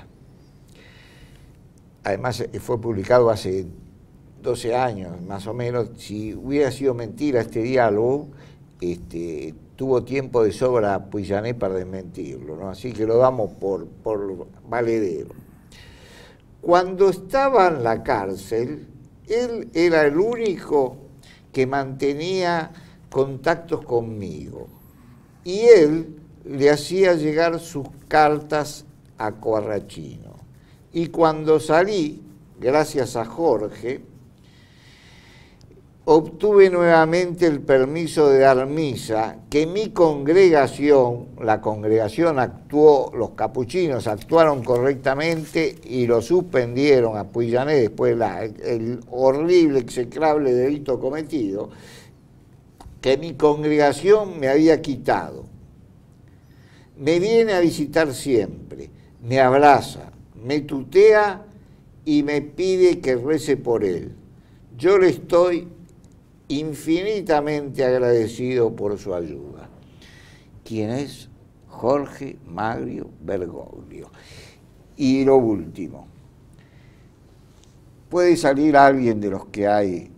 S2: Además, fue publicado hace doce años, más o menos. Si hubiera sido mentira este diálogo, este, tuvo tiempo de sobra Puig-Llané para desmentirlo, ¿no? Así que lo damos por, por valedero. Cuando estaba en la cárcel, él era el único que mantenía contactos conmigo, y él le hacía llegar sus cartas a Corrachino. Y cuando salí, gracias a Jorge, obtuve nuevamente el permiso de dar misa, que mi congregación, la congregación actuó, los capuchinos actuaron correctamente y lo suspendieron a Puig-Llané después del horrible, execrable delito cometido, que mi congregación me había quitado. Me viene a visitar siempre, me abraza, me tutea y me pide que rece por él. yo le estoy infinitamente agradecido por su ayuda. ¿Quién es? Jorge Magrio Bergoglio. Y lo último, puede salir alguien de los que hay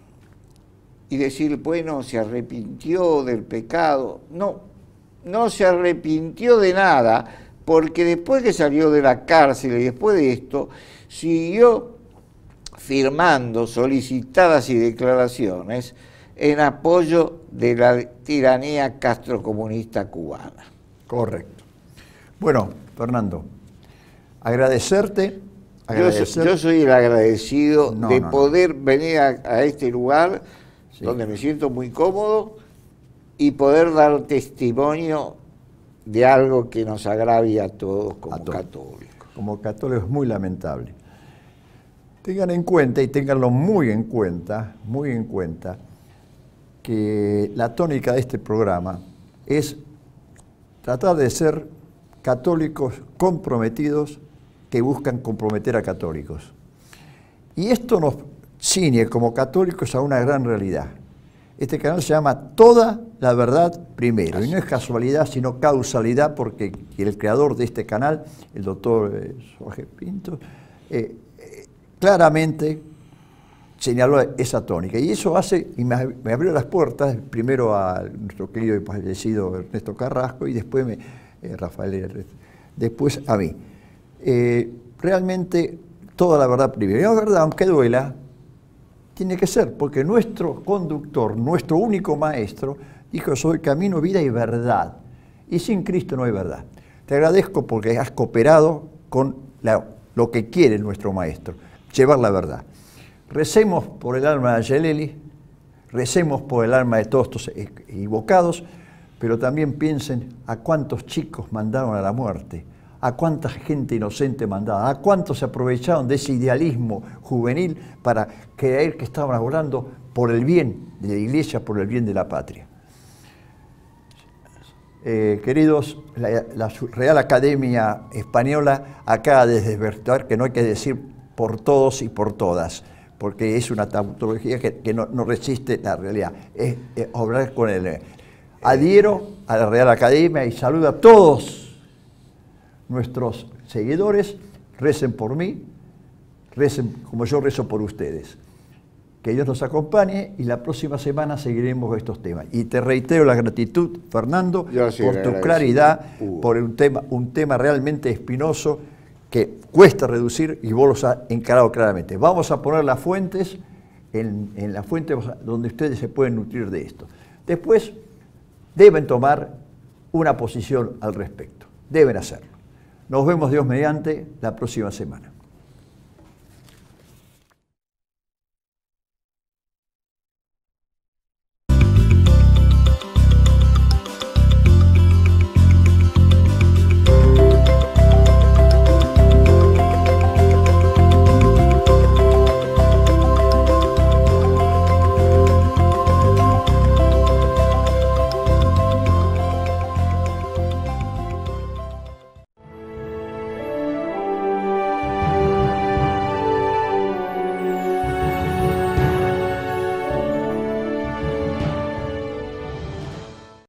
S2: y decir, bueno, se arrepintió del pecado. No, no se arrepintió de nada, porque después que salió de la cárcel y después de esto, siguió firmando solicitadas y declaraciones en apoyo de la tiranía castrocomunista cubana.
S1: Correcto. Bueno, Fernando, agradecerte.
S2: Agradecer. Yo, yo soy el agradecido no, de no, poder no. venir a, a este lugar sí. donde me siento muy cómodo y poder dar testimonio de algo que nos agravia a todos como a todos. católicos.
S1: Como católicos es muy lamentable. Tengan en cuenta, y ténganlo muy en cuenta, muy en cuenta, que la tónica de este programa es tratar de ser católicos comprometidos que buscan comprometer a católicos. Y esto nos ciñe como católicos a una gran realidad. Este canal se llama Toda la Verdad Primero, y no es casualidad, sino causalidad, porque el creador de este canal, el doctor eh, Jorge Pinto, eh, eh, claramente señaló esa tónica. Y eso hace, y me, me abrió las puertas, primero a nuestro querido y fallecido Ernesto Carrasco, y después me, eh, Rafael, después a mí. Eh, realmente, toda la verdad primero. Y la verdad, aunque duela, tiene que ser, porque nuestro conductor, nuestro único maestro, dijo, soy camino, vida y verdad. Y sin Cristo no hay verdad. Te agradezco porque has cooperado con la, lo que quiere nuestro maestro, llevar la verdad. Recemos por el alma de Angelelli, recemos por el alma de todos estos equivocados, pero también piensen a cuántos chicos mandaron a la muerte, a cuánta gente inocente mandada, a cuántos se aprovecharon de ese idealismo juvenil para creer que estaban hablando por el bien de la Iglesia, por el bien de la patria. Eh, queridos, la, la Real Academia Española acaba de desvirtuar que no hay que decir por todos y por todas, porque es una tautología que, que no, no resiste la realidad. Es, es hablar con el... Adhiero a la Real Academia y saludo a todos nuestros seguidores, recen por mí, recen como yo rezo por ustedes. Que Dios nos acompañe y la próxima semana seguiremos estos temas. Y te reitero la gratitud, Fernando, sí por tu claridad, uh. por un tema, un tema realmente espinoso que cuesta reducir y vos los has encarado claramente. Vamos a poner las fuentes, en, en las fuentes donde ustedes se pueden nutrir de esto. Después deben tomar una posición al respecto, deben hacerlo. Nos vemos, Dios mediante, la próxima semana.